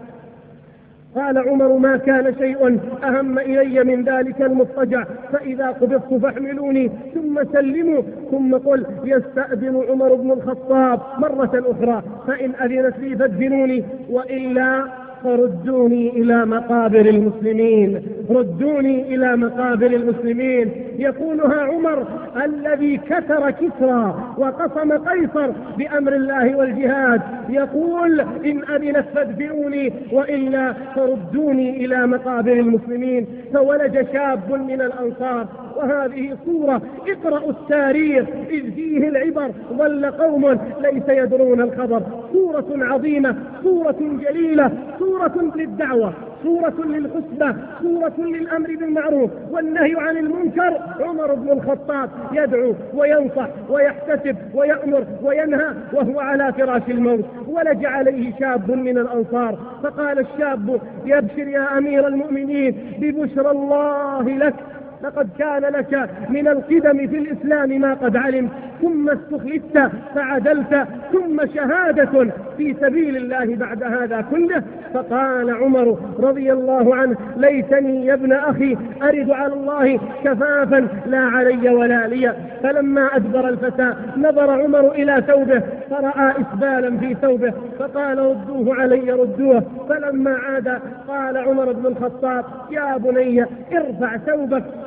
قال عمر: ما كان شيء أهم إلي من ذلك المضطجع، فإذا قبضت فاحملوني ثم سلموا، ثم قل: يستأذن عمر بن الخطاب مرة أخرى، فإن أذنت لي فادفنوني، وإلا فردوني إلى مقابر المسلمين، ردوني إلى مقابر المسلمين. يقولها عمر الذي كسر كسرى وقصم قيصر بأمر الله والجهاد، يقول: إن أذنت فادفنوني وإلا فردوني إلى مقابر المسلمين. فولج شاب من الأنصار، وهذه صورة اقرأوا التاريخ إذ فيه العبر، ظل قوم ليس يدرون الخبر. صورة عظيمة، صورة جليلة، صورة للدعوة، صورة للحسنى، صورة للأمر بالمعروف والنهي عن المنكر. عمر بن الخطاب يدعو وينصح ويحتسب ويأمر وينهى وهو على فراش الموت. ولج عليه شاب من الأنصار، فقال الشاب: يبشر يا أمير المؤمنين ببشرى الله لك، لقد كان لك من القدم في الإسلام ما قد علمت، ثم استخلفت فعدلت، ثم شهادة في سبيل الله بعد هذا كله. فقال عمر رضي الله عنه: ليتني يا ابن أخي أرد على الله كفافا لا علي ولا لي. فلما أدبر الفتى نظر عمر إلى ثوبه فرأى إسبالا في ثوبه، فقال: ردوه علي، ردوه. فلما عاد قال عمر بن الخطاب: يا بني ارفع ثوبك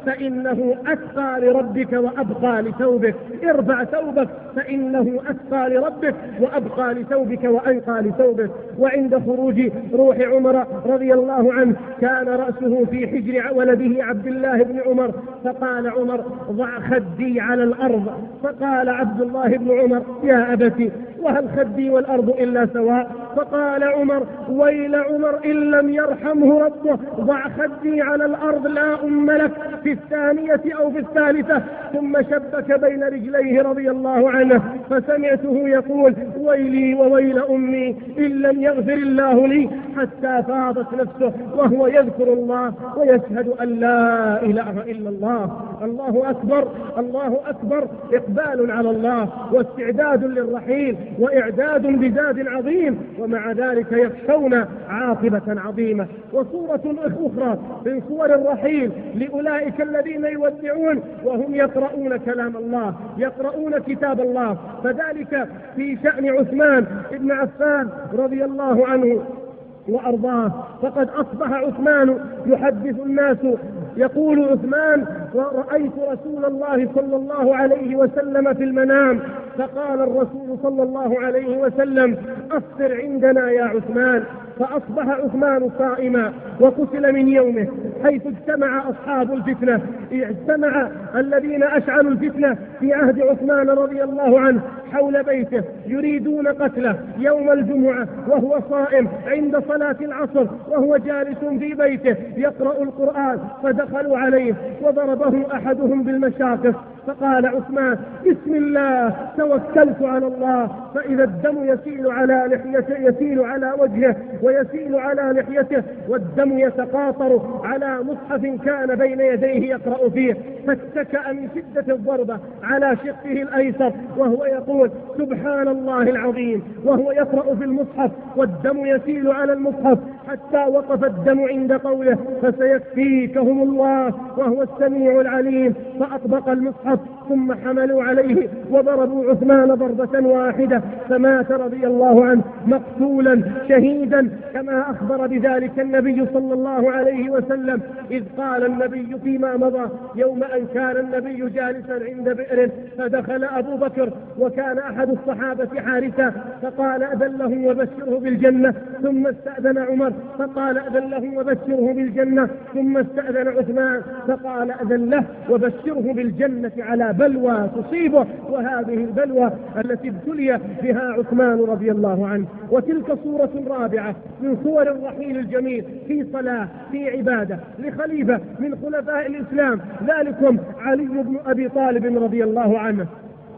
فإنه أتقى لربك وأبقى لثوبك. ارفع ثوبك فإنه أتقى لربك وأبقى لثوبك وأنقى لثوبك. وعند خروج روح عمر رضي الله عنه كان رأسه في حجر ولده عبد الله بن عمر، فقال عمر: ضع خدي على الأرض. فقال عبد الله بن عمر: يا أبت، وهل خدي والأرض إلا سواء؟ فقال عمر: ويل عمر إن لم يرحمه ربه، ضع خدي على الأرض لا أم لك، في الثانية أو في الثالثة. ثم شبك بين رجليه رضي الله عنه، فسمعته يقول: ويلي وويل أمي إن لم يغفر الله لي، حتى فاضت نفسه وهو يذكر الله ويشهد أن لا إله إلا الله. الله أكبر، الله أكبر. إقبال على الله واستعداد للرحيل وإعداد بزاد عظيم، ومع ذلك يخشون عاقبة عظيمة. وصورة أخرى من صور الرحيل لأولئك الذين يودعون وهم يقرؤون كلام الله، يقرؤون كتاب الله، فذلك في شأن عثمان بن عفان رضي الله عنه وأرضاه. فقد أصبح عثمان يحدث الناس، يقول عثمان: ورأيت رسول الله صلى الله عليه وسلم في المنام، فقال الرسول صلى الله عليه وسلم: أفطر عندنا يا عثمان. فأصبح عثمان صائما وقتل من يومه، حيث اجتمع أصحاب الفتنة، اجتمع الذين أشعلوا الفتنة في عهد عثمان رضي الله عنه حول بيته يريدون قتله يوم الجمعة وهو صائم عند صلاة العصر، وهو جالس في بيته يقرأ القرآن، فدخلوا عليه وضربه أحدهم بالمشاقص، فقال عثمان: بسم الله توكلت على الله. فإذا الدم يسيل على لحيته، يسيل على وجهه ويسيل على لحيته، والدم يتقاطر على مصحف كان بين يديه يقرأ فيه، فاتكأ من شدة الضربة على شقه الأيسر وهو يقول: سبحان الله العظيم، وهو يقرأ في المصحف والدم يسيل على المصحف، حتى وقف الدم عند قوله: فسيكفيكهم الله وهو السميع العليم. فأطبق المصحف ثم حملوا عليه وضربوا عثمان ضربة واحدة، فمات رضي الله عنه مقتولا شهيدا، كما أخبر بذلك النبي صلى الله عليه وسلم، إذ قال النبي فيما مضى: يوم أن كان النبي جالسا عند بئر، فدخل أبو بكر وكان أحد الصحابة حارثا، فقال: أذن له وبشره بالجنة. ثم استأذن عمر فقال: أذن له وبشره بالجنة. ثم استأذن عثمان فقال: أذن له وبشره بالجنة على بلوى تصيبه، وهذه البلوى التي ابتلي بها عثمان رضي الله عنه. وتلك صورة رابعة من صور الرحيل الجميل، في صلاة، في عبادة، لخليفة من خلفاء الإسلام، ذلكم علي بن أبي طالب رضي الله عنه.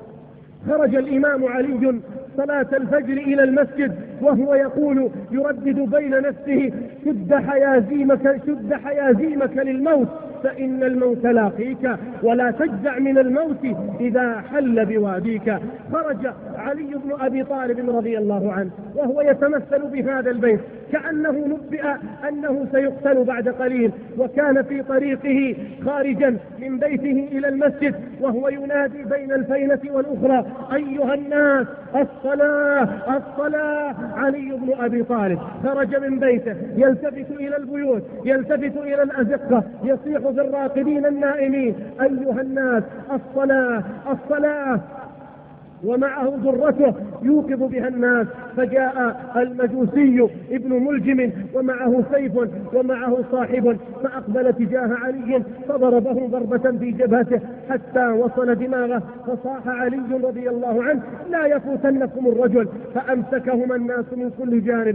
خرج الإمام علي صلاة الفجر إلى المسجد وهو يقول، يردد بين نفسه: شد حيازيمك للموت، فإن الموت لاقيك، ولا تجزع من الموت إذا حل بواديك. خرج علي بن أبي طالب رضي الله عنه وهو يتمثل بهذا البيت، كأنه نبئ أنه سيقتل بعد قليل، وكان في طريقه خارجا من بيته إلى المسجد وهو ينادي بين الفينة والأخرى: أيها الناس الصلاة الصلاة. علي بن أبي طالب خرج من بيته يلتفت إلى البيوت، يلتفت إلى الأزقة، يصيح في الراقدين النائمين: أيها الناس الصلاة الصلاة. ومعه ذرته يوقظ بها الناس، فجاء المجوسي ابن ملجم ومعه سيف ومعه صاحب، فأقبل تجاه علي فضربه ضربة في جبهته حتى وصل دماغه، فصاح علي رضي الله عنه: لا يفوتنكم الرجل. فأمسكهما الناس من كل جانب،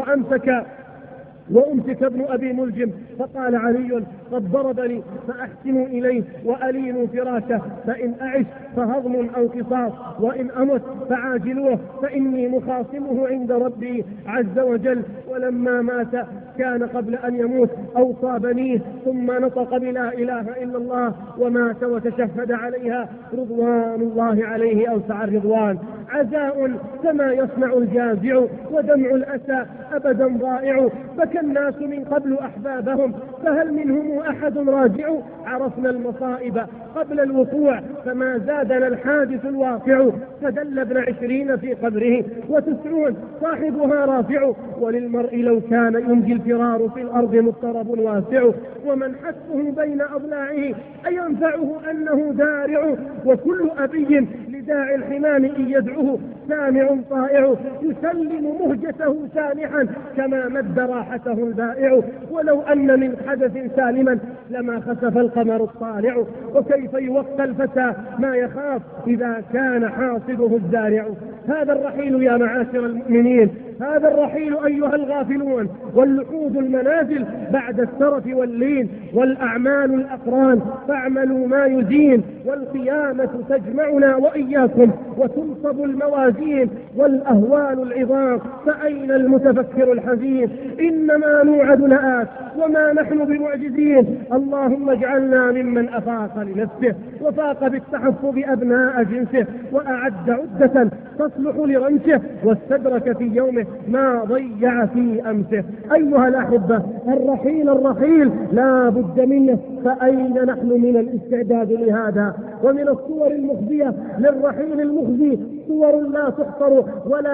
وأمسك ابن أبي ملجم، فقال علي: قد ضربني فأحسنوا إليه وألينوا فراشه، فإن أعش فهضم أو قصاص، وإن أمت فعاجلوه، فإني مخاصمه عند ربي عز وجل. ولما مات كان قبل أن يموت أوصى بنيه، ثم نطق بلا إله إلا الله ومات وتشهد عليها رضوان الله عليه أوسع الرضوان. عزاء كما يصنع الجازع، ودمع الأسى أبدا ضائع، بكى الناس من قبل أحبابهم فهل منهم أحد راجع؟ عرفنا المصائب قبل الوقوع فما زادنا الحادث الواقع. فدل ابن 20 في قبره و90 صاحبها رافع. وللمرء لو كان ينجي الفرار في الأرض مضطرب واسع. ومن حسه بين أضلاعه أينفعه أنه دارع. وكل أبي لداعي الحمام إن يدعوه سامع طائع. يسلم مهجته سانحا كما مد راحته البائع. ولو أن من حدث سالما لما خسف القمر الطالع. وكيف يوقى الفتى ما يخاف إذا كان حاصده الزارع. هذا الرحيل يا معاشر المؤمنين، هذا الرحيل أيها الغافلون. واللحود المنازل بعد السرف واللين والأعمال الأقران. فاعملوا ما يزين والقيامة تجمعنا وإياكم وتنصب الموازين والأهوال العظام. فأين المتفكر الحزين؟ إنما نوعد لآت وما نحن بمعجزين. اللهم اجعلنا ممن أفاق لنفسه وفاق بالتحفظ أبناء جنسه وأعد عدة تصلح لرنسه واستدرك في يومه ما ضيع في أمسه. أيها الأحبة، الرحيل لا بد منه. فأين نحن من الاستعداد لهذا؟ ومن الصور المخزية للرحيل المخزي صور لا تحصر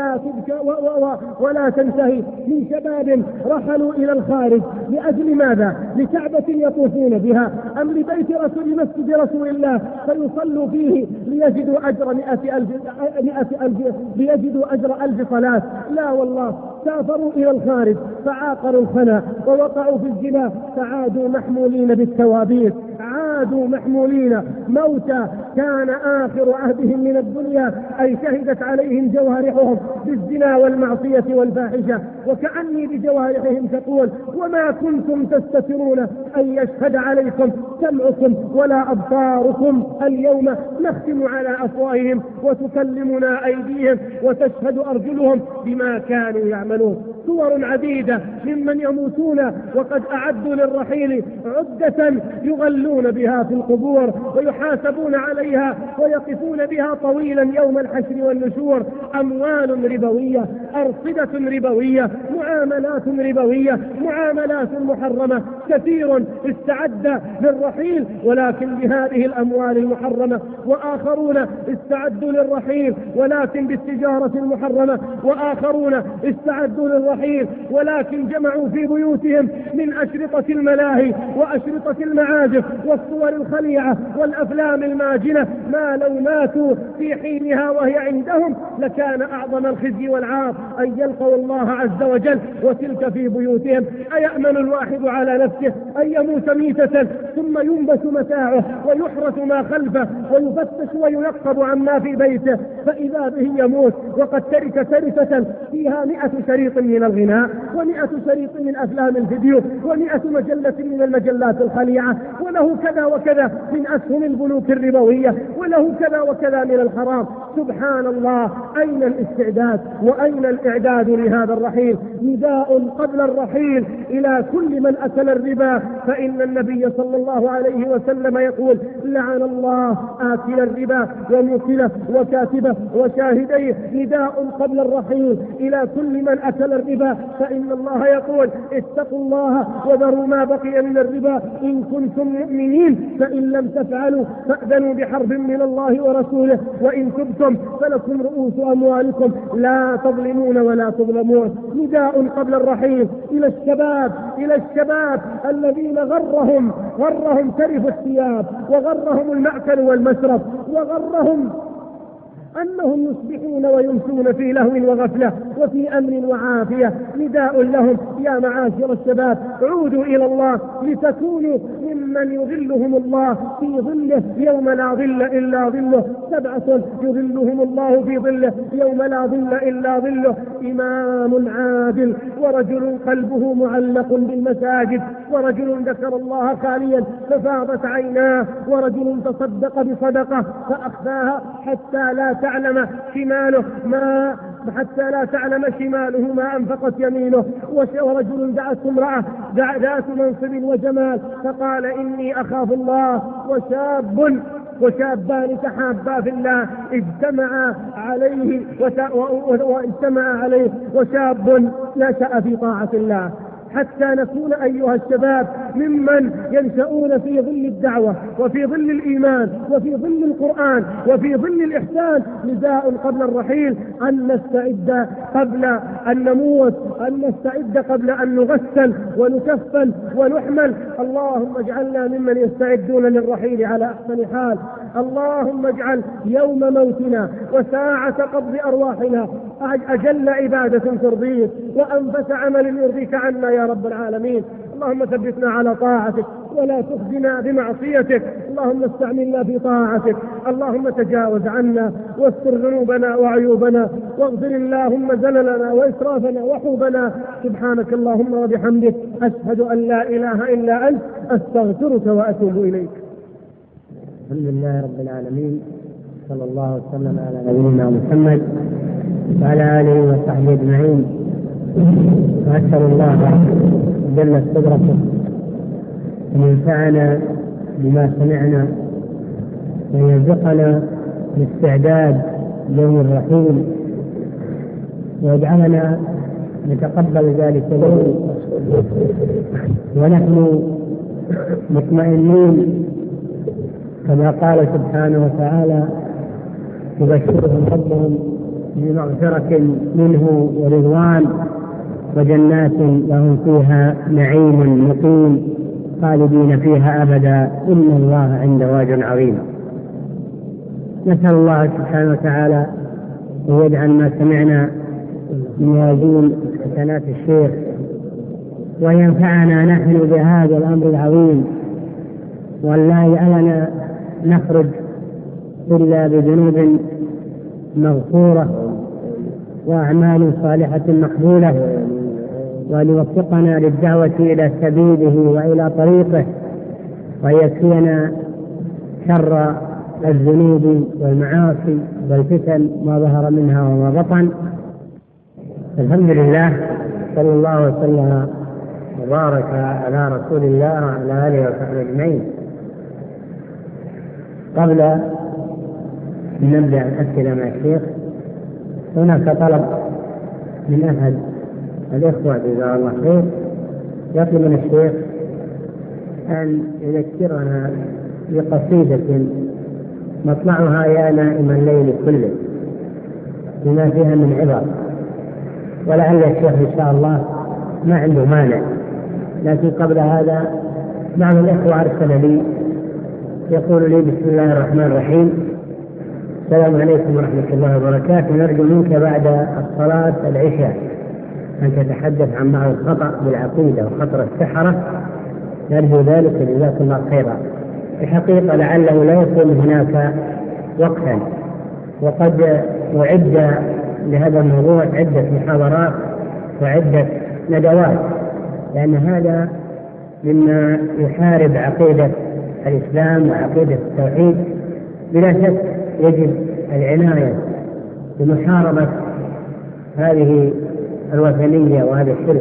ولا تنتهي من شباب رحلوا إلى الخارج لأجل ماذا؟ لكعبة يطوفون بها أم لبيت مسجد رسول الله فيصلوا فيه ليجدوا أجر 100,000 صلاة؟ لا والله، سافروا إلى الخارج فعاقروا الخنا ووقعوا في الزنا فعادوا محمولين بالتوابيت. عادوا محمولين موتى كان آخر عهدهم من الدنيا أي شهدت عليهم جوارحهم بالزنا والمعصية والفاحشة. وكأني بجوارحهم تقول وما كنتم تستترون أن يشهد عليكم سمعكم ولا أبصاركم اليوم نختم على أفواههم وتكلمنا أيديهم وتشهد أرجلهم بما كانوا يعملون. صور عديدة ممن يموتون وقد أعدوا للرحيل عدة يغلون بها في القبور ويحاسبون عليها ويقفون بها طويلا يوم الحشر والنشور. أموال ربوية، أرصدة ربوية، معاملات ربوية، معاملات محرمة. كثير استعد للرحيل ولكن بهذه الأموال المحرمة، وآخرون استعدوا للرحيل ولكن بالتجارة المحرمة، وآخرون استعدوا للرحيل ولكن جمعوا في بيوتهم من أشرطة الملاهي وأشرطة المعازف والصور الخليعة والأفلام الماجنة ما لو ماتوا في حينها وهي عندهم لكان أعظم الخزي والعار أن يلقوا الله عز وجل وتلك في بيوتهم. أيأمن الواحد على نفسه أن يموت ميتة ثم ينبش متاعه ويحرس ما خلفه ويفتش وينقب عما في بيته فإذا به يموت وقد ترك تركة فيها 100 شريط من الغناء و100 شريط من أفلام الفيديو و100 مجلة من المجلات الخليعة وله كذا وكذا من أسهم البنوك الربوية وله كذا وكذا من الحرام. سبحان الله، أين الاستعداد وأين الإعداد لهذا الرحيل؟ نداء قبل الرحيل إلى كل من أكل الربا، فإن النبي صلى الله عليه وسلم يقول لعن الله آكل الربا وموكله وكاتبه وشاهديه. نداء قبل الرحيل إلى كل من أكل الربا، فإن الله يقول اتقوا الله وذروا ما بقي من الربا إن كنتم مؤمنين، فإن لم تفعلوا فأذنوا بحرب من الله ورسوله وإن تبتم فلكم رؤوس أموالكم لا تظلمون ولا تظلمون. نداء قبل الرحيل إلى الشباب الذين غرهم ترف الثياب وغرهم المأكل والمشرب وغرهم أنهم يصبحون ويمسون في لهو وغفلة وفي أمن وعافية. نداء لهم يا معاشر الشباب عودوا إلى الله لتكونوا ممن يظلهم الله في ظله يوم لا ظل إلا ظله. 7 يظلهم الله في ظله يوم لا ظل إلا ظله: إمام عادل، ورجل قلبه معلق بالمساجد، ورجل ذكر الله خاليا ففاضت عيناه، ورجل تصدق بصدقة فأخفاها حتى لا تعلم شماله ما أنفقت يمينه، ورجل دعته امرأة ذات منصب وجمال فقال إني أخاف الله، وشابان تحابا في الله اجتمعا عليه وشاب نشأ في طاعة الله. حتى نكون أيها الشباب ممن ينشؤون في ظل الدعوة وفي ظل الإيمان وفي ظل القرآن وفي ظل الإحسان نداء قبل الرحيل أن نستعد قبل أن نموت، أن نستعد قبل أن نغسل ونكفن ونحمل. اللهم اجعلنا ممن يستعدون للرحيل على أحسن حال. اللهم اجعل يوم موتنا وساعة قبض أرواحنا أجل عبادة ترضيك وأنفس عمل يرضيك عنا يا رب العالمين. اللهم ثبتنا على طاعتك ولا تخزنا بمعصيتك. اللهم استعملنا في طاعتك. اللهم تجاوز عنا واستر ذنوبنا وعيوبنا واغفر اللهم زللنا وإسرافنا وحوبنا. سبحانك اللهم وبحمدك أشهد أن لا إله إلا أنت أستغفرك وأتوب إليك. الحمد لله رب العالمين، صلى الله وسلم على نبينا محمد وعلى آله وصحبه أجمعين. وأسأل الله جل قدرته أن ينفعنا بما سمعنا ويرزقنا الاستعداد يوم الرحيل ويجعلنا نتقبل ذلك اليوم ونحن مطمئنين كما قال سبحانه وتعالى يبشرهم ربهم بمغفرة منه ورضوان وجنات لهم فيها نعيم مقيم خالدين فيها أبدا إن الله عنده أجر عظيم. نسأل الله سبحانه وتعالى أن يجعل ما سمعنا من موازين حسنات الشيخ وينفعنا نحن بهذا الأمر العظيم، وأن لا يجعلنا نخرج إلا بذنوب مغفورة وأعمال صالحة مقبولة، وأن يوفقنا للدعوة إلى سبيله وإلى طريقه، ويكفينا شر الذنوب والمعاصي والفتن ما ظهر منها وما بطن. الحمد لله، صلى الله وسلم وبارك على رسول الله وعلى آله وصحبه أجمعين. قبل أن نبدأ الأسئلة مع الشيخ، هناك طلب من أحد الإخوة جزاه الله خير يطلب من الشيخ أن يذكرنا بقصيدة مطلعها يا نائم الليل كله بما فيها من عبر، ولعل الشيخ إن شاء الله ما عنده مانع. لكن قبل هذا بعض الإخوة أرسل لي يقول لي بسم الله الرحمن الرحيم، السلام عليكم ورحمة الله وبركاته، نرجو منك بعد الصلاة العشاء أن تتحدث عن بعض الخطأ بالعقيدة وخطر السحرة، نرجو ذلك جزاك الله خيرا. الحقيقة لعله لا يكون هناك وقتا، وقد أعد لهذا الموضوع عدة محاضرات وعدة ندوات، لأن هذا مما يحارب عقيدة الإسلام وعقيدة التوحيد. بلا شك يجب العناية بمحاربة هذه الوثنية وهذا الشرك.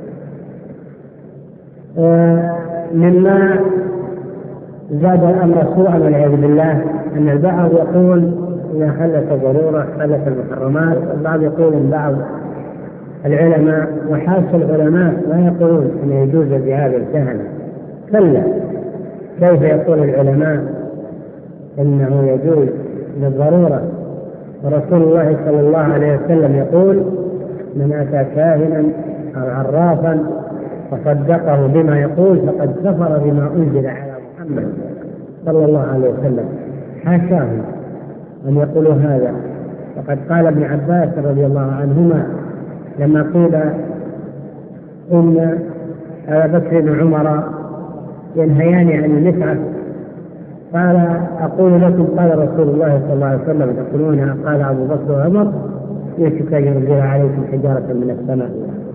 مما زاد الأمر سوءا والعياذ بالله أن البعض يقول إذا حلت الضرورة حلت المحرمات، البعض يقول إن بعض العلماء وحاشا العلماء لا يقولون أن يجوز بهذا الكهنة. كلا، كيف يقول العلماء إنه يجوز للضرورة؟ ورسول الله صلى الله عليه وسلم يقول من أتى كاهنا أو عرافا فصدقه بما يقول فقد كفر بما أنزل على محمد صلى الله عليه وسلم. حاشاه أن يقولوا هذا. وقد قال ابن عباس رضي الله عنهما لما قيل إن أبا بكر وعمر ينهيان عن المسعى، قال أقول لكم قال رسول الله صلى الله عليه وسلم تقولون قال أبو بكر وعمر يوشك أن ينزل عليكم حجارة من السماء.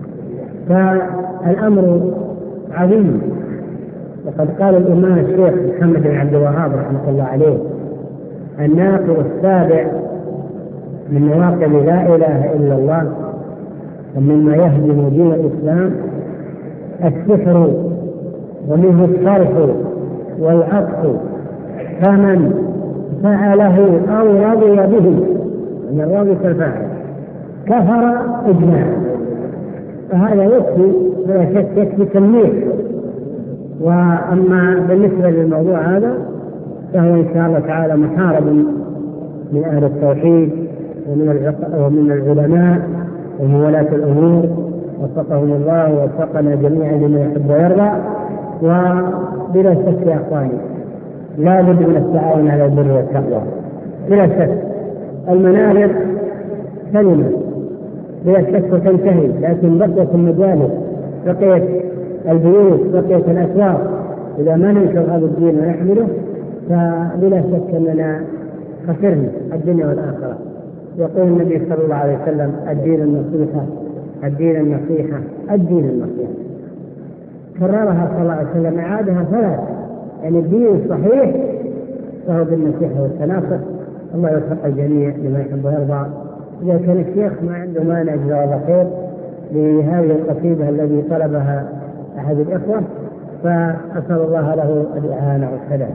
فالأمر عظيم. وقد قال الإمام الشيخ محمد بن عبد الوهاب رحمه الله عليه الناقض السابع من نواقض لا إله إلا الله ومما يهدم دين الإسلام السحر، ومنه الصرف والعطف، فمن فعله أو رضي به أن الراضي كالفاعل كفر إجماعا. فهذا يكفي بلا شك يكفي تلميح وأما بالنسبة للموضوع هذا فهو إن شاء الله تعالى محارب من أهل التوحيد ومن العلماء ومن ولاة الأمور، وفقهم الله ووفقنا جميعا لما يحب ويرضى. وبلا شك يا أخواني لا بد من التعاون على البر والتقوى، بلا شك. المنابر كلمة بلا شك وتنتهي، لكن بقيت المجالس، بقيت البيوت، بقيت الأسواق، إذا ما ننشر هذا الدين ونحمله فبلا شك أننا خسرنا الدنيا والآخرة. يقول النبي صلى الله عليه وسلم: الدين النصيحة، الدين النصيحة، الدين النصيحة. كررها صلى الله عليه وسلم، عادها ثلاث. يعني الدين الصحيح فهو بالنصيحة والتناصح. الله يوفق الجميع لما يحب ويرضى. إذا كان الشيخ ما عنده مانع جزاه الله خير لهذه القصيدة التي طلبها أحد الإخوة، فأسأل الله له الإعانة والسلام.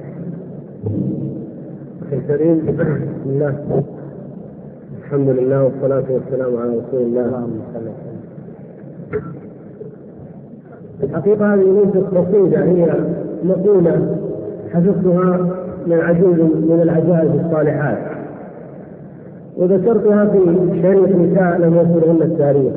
الكريم، بسم الله، الحمد لله والصلاة والسلام على رسول الله. الحقيقة هذه ليست قصيدة، هي مقولة حفظتها من عجوز من العجائز الصالحات، وذكرتها في شريط نساء لم يذكرهن التاريخ.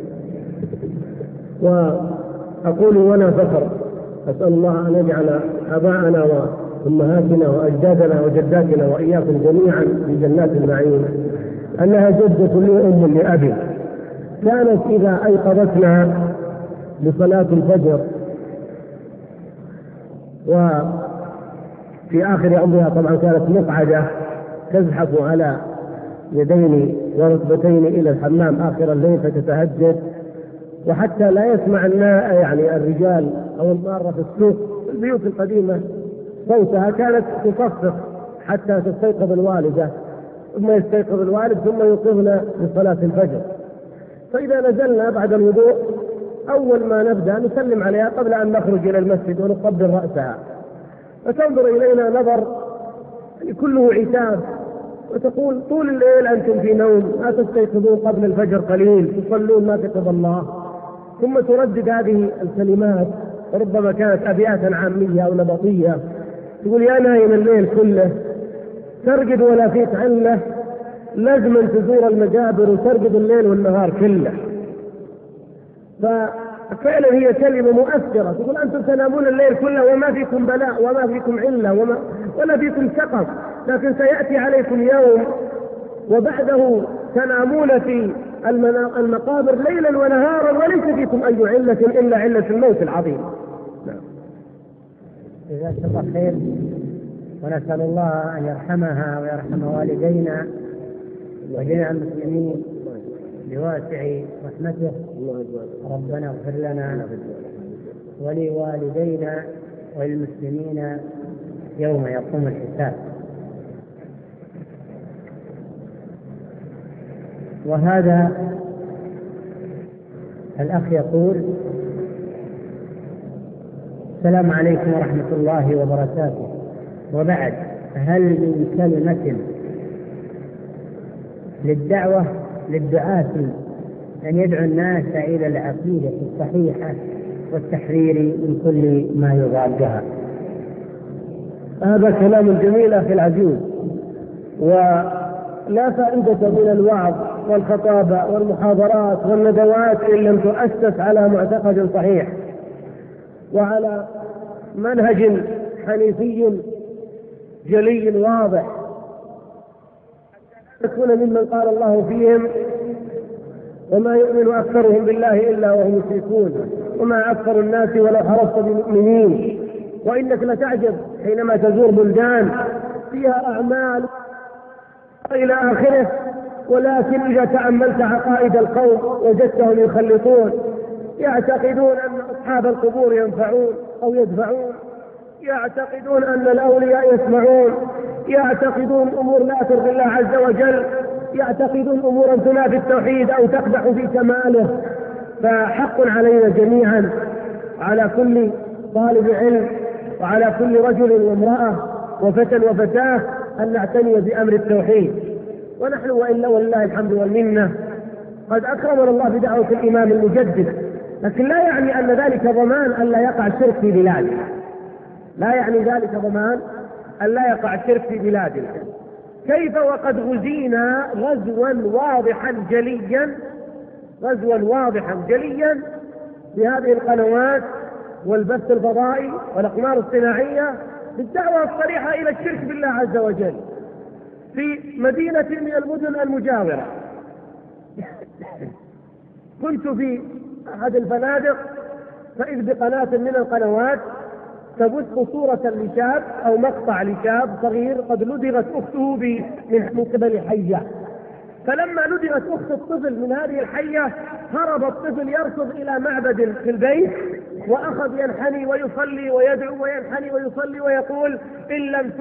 وأقول ولا فخر، أسأل الله أن يجعل آباءنا وأمهاتنا وأجدادنا وجداتنا وإياكم جميعا في جنات النعيم أنها جدة لأم لأبي. كانت إذا أيقظتنا لصلاة الفجر وفي آخر عمرها طبعا كانت مقعدة تزحف على يدين وركبتين إلى الحمام آخر الليل فتتهجد، وحتى لا يسمع يعني الرجال أو المارة في السوق البيوت القديمة صوتها، كانت تصفق حتى تستيقظ الوالدة، ثم يستيقظ الوالد ثم يوقظنا لصلاة الفجر. فإذا نزلنا بعد الوضوء أول ما نبدأ نسلم عليها قبل أن نخرج إلى المسجد ونقبل رأسها، فتنظر إلينا نظر كله عتاب، وتقول: طول الليل أنتم في نوم، لا تستيقظون قبل الفجر قليل، تصلون ما كتب الله. ثم تردد هذه الكلمات، ربما كانت أبيات عامية أو نبطية، تقول: يا نايم الليل كله، ترقد ولا فيك علة، لازم تزور المجابر وترقد الليل والنهار كله. ففعلا هي كلمة مؤثرة، تقول: أنتم تنامون الليل كله وما فيكم بلاء وما فيكم علة ولا فيكم سقط، لكن سيأتي عليكم يوم وبعده تنامون في المقابر ليلا ونهارا وليس فيكم أي علة إلا علة الموت العظيم. جزاك الله خير، ونسأل الله أن يرحمها ويرحم والدينا وجميع المسلمين بواسع رحمته. ربنا اغفر لنا ولوالدينا وللمسلمين يوم يقوم الحساب. وهذا الأخ يقول: السلام عليكم ورحمة الله وبركاته، وبعد، هل من كلمة للدعوة للدعاة أن يدعو الناس إلى العقيدة الصحيحة والتحرير من كل ما يضادها؟ هذا كلام جميل أخي العزيز، ولا فائدة من الوعظ والخطابة والمحاضرات والندوات إن لم تؤسس على معتقد صحيح وعلى منهج حنيفي جلي واضح، تكون ممن قال الله فيهم: وما يؤمن أكثرهم بالله إلا وهم مشركون وما أكثر الناس ولو حرصت بمؤمنين. وإنك لتعجب حينما تزور بلدان فيها أعمال إلى آخره، ولكن إذا تأملت عقائد القوم وجدتهم يخلطون، يعتقدون أن أصحاب القبور ينفعون أو يدفعون، يعتقدون أن الأولياء يسمعون، يعتقدون أمور لا ترضي الله عز وجل، يعتقدون أمورا تنافي التوحيد أو تقدح في كماله. فحق علينا جميعا، على كل طالب علم وعلى كل رجل وامرأة وفتى وفتاة، أن نعتني بأمر التوحيد. ونحن ولله الحمد والمنة قد أكرمنا الله بدعوة الإمام المجدد لكن لا يعني أن ذلك ضمان أن لا يقع الشرك في بلادنا، لا يعني ذلك ضمان أن لا يقع الشرك في بلادنا. كيف وقد غزينا غزوا واضحا جليا بهذه القنوات والبث الفضائي والأقمار الصناعية بالدعوة الصريحة إلى الشرك بالله عز وجل في مدينة من المدن المجاورة. كنت في أحد الفنادق فإذ بقناة من القنوات تبث صورة لشاب أو مقطع لشاب صغير قد لدغت أخته من قبل حية، فلما لدغت أخت الطفل من هذه الحية هرب الطفل يركض إلى معبد في البيت وأخذ ينحني ويصلي ويدعو وينحني ويصلي ويقول إن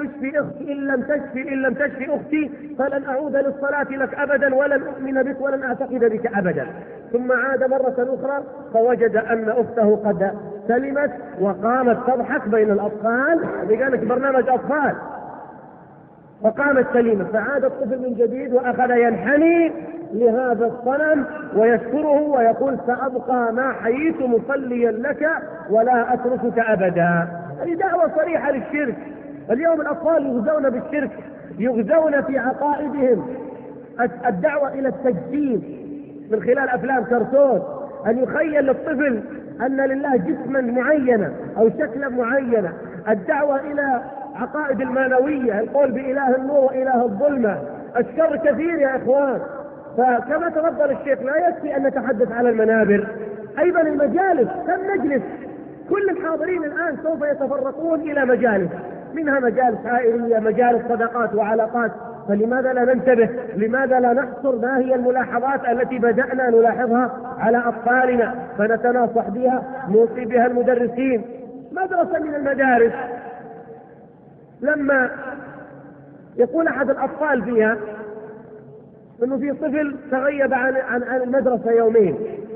لم تشفي أختي فلن أعود للصلاة لك أبدا ولن أؤمن بك ولن أعتقد بك أبدا. ثم عاد مرة أخرى فوجد أن أخته قد سلمت وقامت تضحك بين الأطفال، لذلك برنامج أطفال، فقامت سليمة، فعاد الطفل من جديد وأخذ ينحني لهذا الصنم ويشكره ويقول سأبقى ما حييت مصليا لك ولا أتركك أبدا. هذه دعوة صريحة للشرك. اليوم الأطفال يغزون بالشرك، يغزون في عقائدهم. الدعوة إلى التجسيم من خلال أفلام كرتون، أن يخيل للطفل أن لله جسما معينة أو شكلا معينة. الدعوة إلى عقائد المانوية، القول بإله النور وإله الظلمة. الشر كثير يا إخوان. فكما تفضل الشيخ لا يكفي أن نتحدث على المنابر، أيضا المجالس. كم نجلس؟ كل الحاضرين الآن سوف يتفرقون إلى مجالس، منها مجالس عائلية، مجالس صداقات وعلاقات. فلماذا لا ننتبه؟ لماذا لا نحصر ما هي الملاحظات التي بدأنا نلاحظها على أطفالنا فنتناصح بها، نوصي بها المدرسين؟ مدرسة من المدارس لما يقول أحد الأطفال فيها أنه في طفل تغيب عن المدرسة يومين،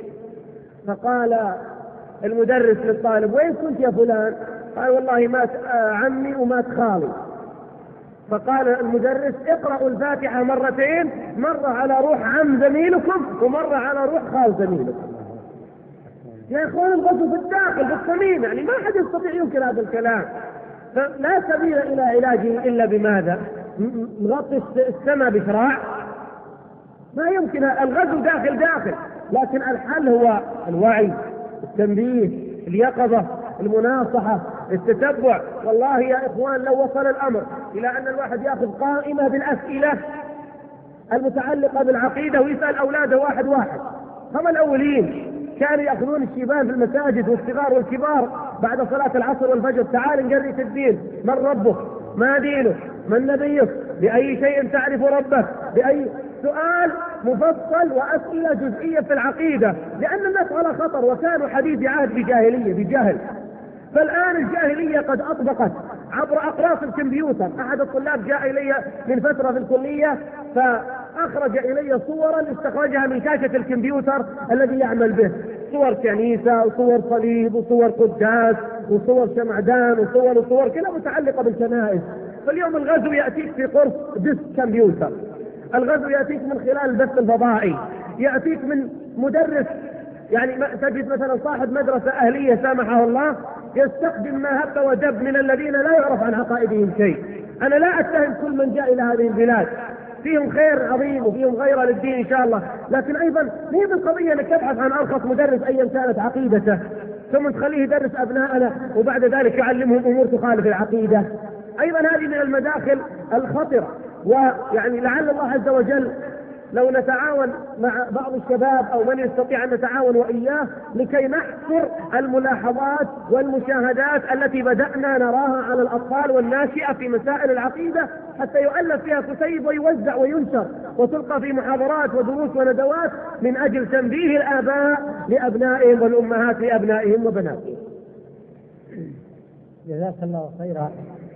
فقال المدرس للطالب وين كنت يا فلان؟ قال والله مات عمي ومات خالي. فقال المدرس اقرأوا الفاتحة مرتين، مرة على روح عم زميلكم ومرة على روح خال زميلكم. يا إخوان الغزو في الداخل بالصميم، يعني ما حد يستطيع ينكر هذا الكلام. فلا سبيل إلى علاجه إلا بماذا؟ نغطي السماء بشراع؟ ما يمكن. الغزو داخل، لكن الحل هو الوعي، التنبيه، اليقظة، المناصحة، التتبع. والله يا إخوان لو وصل الأمر إلى أن الواحد يأخذ قائمة بالأسئلة المتعلقة بالعقيدة ويسأل أولاده واحد واحد. هم الأولين كانوا يأخذون الشيبان في المساجد والصغار والكبار بعد صلاة العصر والفجر، تعال نقري الدين، من ربك؟ ما دينك؟ من نبيك؟ بأي شيء تعرف ربك؟ بأي سؤال مفصل وأسئلة جزئية في العقيدة، لأن الناس على خطر وكانوا حديث عهد بجهل. فالآن الجاهلية قد أطبقت عبر أقراص الكمبيوتر. أحد الطلاب جاء إلي من فترة في الكلية فأخرج إلي صورا استخرجها من شاشة الكمبيوتر الذي يعمل به، صور كنيسة وصور صليب وصور قداس وصور شمعدان وصور كلها متعلقة بالكنائس. فاليوم الغزو يأتيك في قرص ديسك كمبيوتر، الغزو يأتيك من خلال البث الفضائي، يأتيك من مدرس. يعني تجد مثلا صاحب مدرسة أهلية سامحه الله يستخدم ما هب ودب من الذين لا يعرف عن عقائدهم شيء. أنا لا أتهم كل من جاء إلى هذه البلاد، فيهم خير عظيم وفيهم غيرة للدين إن شاء الله، لكن أيضا هي بالقضية أنك تبحث عن أرخص مدرس أيا كانت عقيدته ثم تخليه يدرس أبنائنا وبعد ذلك يعلمهم أمور تخالف العقيدة. أيضا هذه من المداخل الخطرة. ويعني لعل الله عز وجل لو نتعاون مع بعض الشباب أو من يستطيع أن نتعاون وإياه لكي نحصر الملاحظات والمشاهدات التي بدأنا نراها على الأطفال والناشئة في مسائل العقيدة، حتى يؤلف فيها كتيب ويوزع وينشر وتلقى في محاضرات ودروس وندوات من أجل تنبيه الآباء لأبنائهم والأمهات لأبنائهم وبناتهم. جزاك الله خيرا.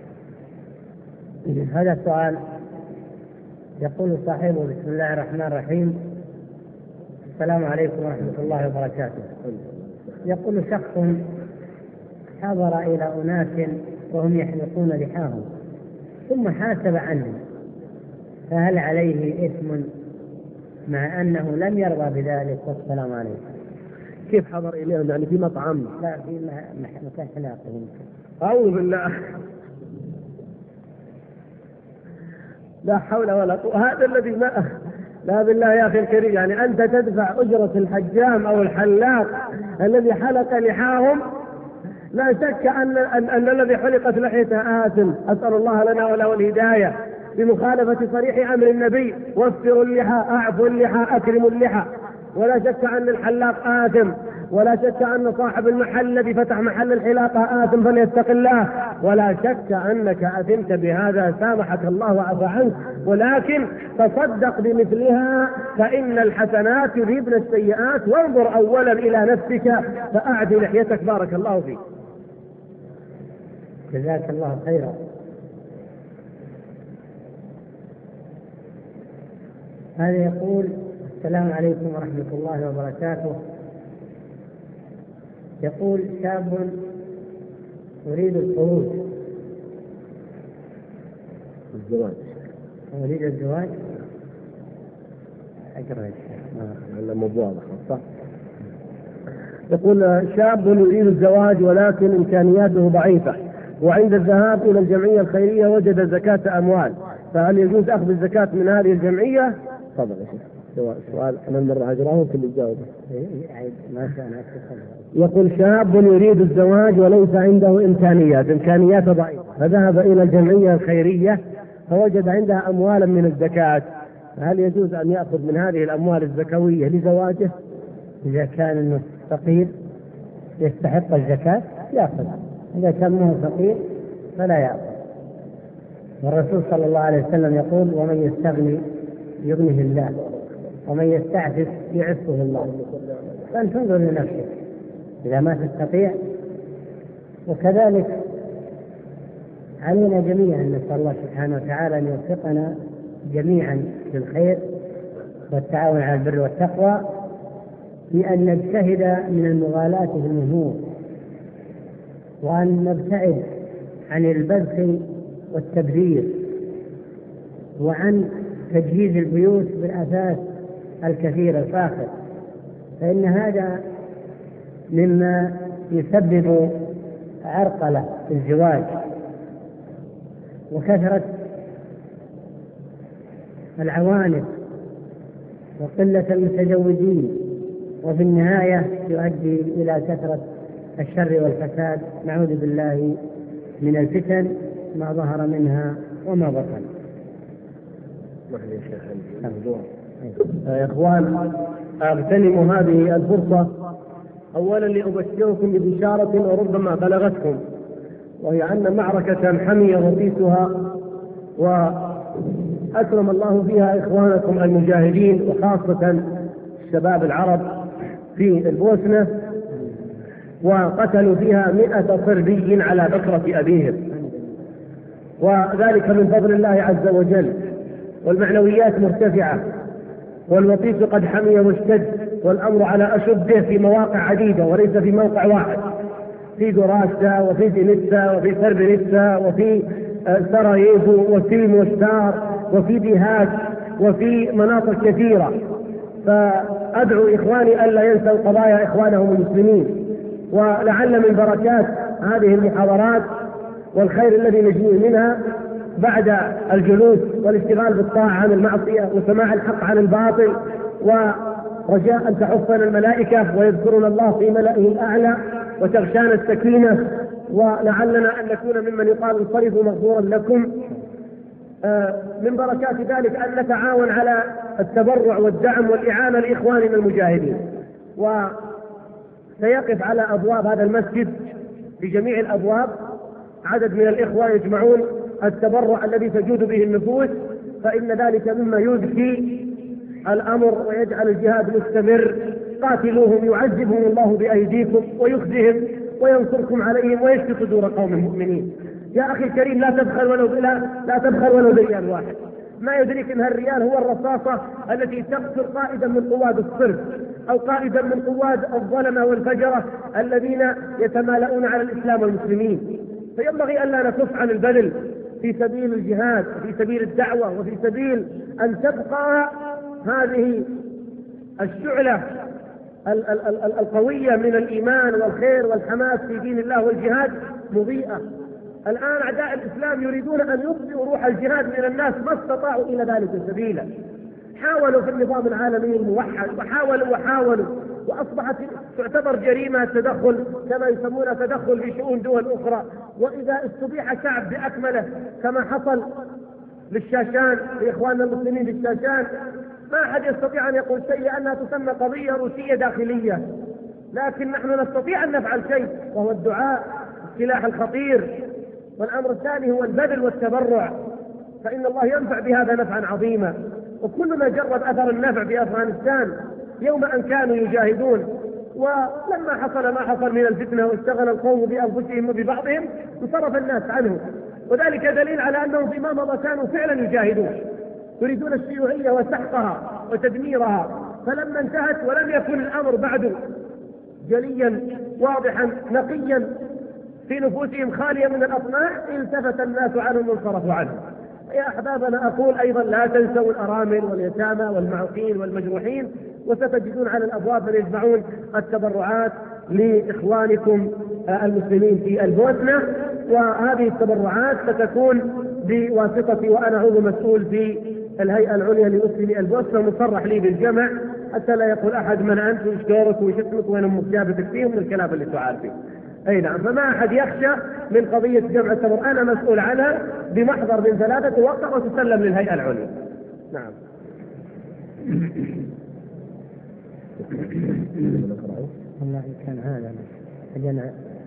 هذا السؤال يقول صاحبه بسم الله الرحمن الرحيم: السلام عليكم ورحمة الله وبركاته. يقول شخص حضر إلى أناس وهم يحلقون لحاهم ثم حاسب عنهم، فهل عليه إثم مع أنه لم يرضى بذلك؟ والسلام عليكم. كيف حضر إليهم؟ يعني في مطعم؟ لا، في مكان حلاقة. أعوذ بالله، لا حول ولا قوة. هذا الذي ما لا بالله يا أخي الكريم، يعني أنت تدفع أجرة الحجام أو الحلاق الذي حلق لحاهم. لا شك أن الذي حلقت لحيته آثم، أسأل الله لنا وله الهداية بمخالفة صريح أمر النبي: وفروا اللحى، أعفوا اللحى، أكرموا اللحى. ولا شك أن الحلاق آثم، ولا شك أن صاحب المحل الذي فتح محل الحلاقة آثم، فليتق الله. ولا شك أنك أثمت بهذا، سامحك الله وعفى عنك، ولكن تصدق بمثلها، فإن الحسنات يذهبن السيئات. وانظر أولا إلى نفسك فأعد لحيتك، بارك الله فيك. جزاك الله خيرا. هذا يقول: السلام عليكم ورحمة الله وبركاته. يقول: شاب يريد الخروج، يريد الزواج. أقرأ ولا مو واضح صح؟ يقول: شاب يريد الزواج ولكن إمكانياته ضعيفة، وعند الذهاب إلى الجمعية الخيرية وجد زكاة أموال، فهل يجوز أخذ الزكاة من هذه الجمعية؟ تفضل يا شيخ. سؤال أنا مرة أجراه كل الجواب. يقول: شاب يريد الزواج وليس عنده إمكانيات ضعيفة، فذهب إلى الجمعية الخيرية فوجد عندها أموالا من الزكاة، هل يجوز أن يأخذ من هذه الأموال الزكوية لزواجه؟ إذا كان إنه فقير يستحق الزكاة يأخذ، إذا كان مو فقير فلا يأخذ. والرسول صلى الله عليه وسلم يقول: ومن يستغني يغنيه الله، ومن يستعفف يعفه الله. فأنت تنظر لنفسك إذا ما تستطيع. وكذلك علينا جميعا نسأل الله سبحانه وتعالى أن يوفقنا جميعا للخير والتعاون على البر والتقوى، بأن نجتهد من المغالاة في الأمور، وأن نبتعد عن البذخ والتبذير، وعن تجهيز البيوت بالأثاث الكثير الفاخر، فإن هذا مما يسبب عرقلة في الزواج وكثرة العوانس وقلة المتزوجين، وفي النهاية يؤدي إلى كثرة الشر والفساد. نعوذ بالله من الفتن ما ظهر منها وما بطن. يا إخوان، أغتنم هذه الفرصة أولا لأبشركم ببشارة وربما بلغتكم، وهي أن معركة حمي وطيسها وأكرم الله فيها إخوانكم المجاهدين، وخاصة الشباب العرب في البوسنة، وقتلوا فيها 100 صربي على بكرة أبيهم، وذلك من فضل الله عز وجل. والمعنويات مرتفعة، والوطيس قد حمي واشتد، والأمر على أشده في مواقع عديدة وليس في موقع واحد، في جوراستا وفي دينيتسا وفي سربينيتسا وفي سراييفو وفي موستار وفي بيهات وفي مناطق كثيرة. فأدعو إخواني ألا ينسوا قضايا إخوانهم المسلمين، ولعل من بركات هذه المحاضرات والخير الذي نجنيه منها بعد الجلوس والاشتغال بالطاعة عن المعصية وسماع الحق عن الباطل، ورجاء أن تحفنا الملائكة ويذكرون الله في ملئه الأعلى وتغشانا السكينة، ولعلنا أن نكون ممن يقال انصرفوا مغفورا لكم. من بركات ذلك أن نتعاون على التبرع والدعم والإعانة لإخواننا المجاهدين، وسيقف على أبواب هذا المسجد في جميع الأبواب عدد من الإخوة يجمعون التبرع الذي تجود به النفوس، فإن ذلك مما يذكي الأمر ويجعل الجهاد مستمر. قاتلوهم يعذبهم الله بأيديكم ويخزهم وينصركم عليهم ويشفي صدور قوم مؤمنين. يا أخي الكريم، لا تبخل ولو بريال واحد. ما يدريك أن هالريال هو الرصاصة التي تقتل قائدا من قواد الصرف أو قائدا من قواد الظلمة والفجرة الذين يتمالؤون على الإسلام والمسلمين. فينبغي ألا نكف عن البذل في سبيل الجهاد وفي سبيل الدعوة وفي سبيل أن تبقى هذه الشعلة القوية من الإيمان والخير والحماس في دين الله والجهاد مضيئة. الآن أعداء الإسلام يريدون أن يطفئوا روح الجهاد من الناس ما استطاعوا إلى ذلك سبيلا. حاولوا في النظام العالمي الموحد وحاولوا وأصبحت تعتبر جريمة تدخل كما يسمونها تدخل في شؤون دول أخرى. وإذا استبيح شعب بأكمله كما حصل للشاشان لإخواننا المسلمين بالشاشان ما أحد يستطيع أن يقول شيء لأنها تسمى قضية روسية داخلية، لكن نحن نستطيع أن نفعل شيء وهو الدعاء السلاح الخطير. والأمر الثاني هو البذل والتبرع، فإن الله ينفع بهذا نفعا عظيما. وكلنا جرب أثر النفع في أفغانستان يوم أن كانوا يجاهدون، ولما حصل ما حصل من الفتنة واشتغل القوم بأنفسهم وببعضهم انصرف الناس عنه، وذلك دليل على أنهم فيما مضى كانوا فعلا يجاهدون يريدون الشيوعية وسحقها وتدميرها. فلما انتهت ولم يكن الأمر بعد جليا واضحا نقيا في نفوسهم خالية من الأطماع التفت الناس عنهم وانصرفوا عنه. يا أحبابنا أقول أيضا لا تنسوا الأرامل واليتامى والمعوقين والمجروحين، وستجدون على الأبواب من يجمعون التبرعات لإخوانكم المسلمين في البوسنة، وهذه التبرعات ستكون بواسطتي وأنا عضو مسؤول في الهيئة العليا لمسلمي البوسنة، مصرح لي بالجمع حتى لا يقول أحد من أنت وش دورك وش اسمك وين أمك جابتك فيه من الكلام اللي تعال فيه. أي نعم، فما أحد يخشى من قضية جمع التبرع، أنا مسؤول عنها بمحضر من 3 توقع وتسلم للهيئة العليا. نعم. والله كان هذا أجل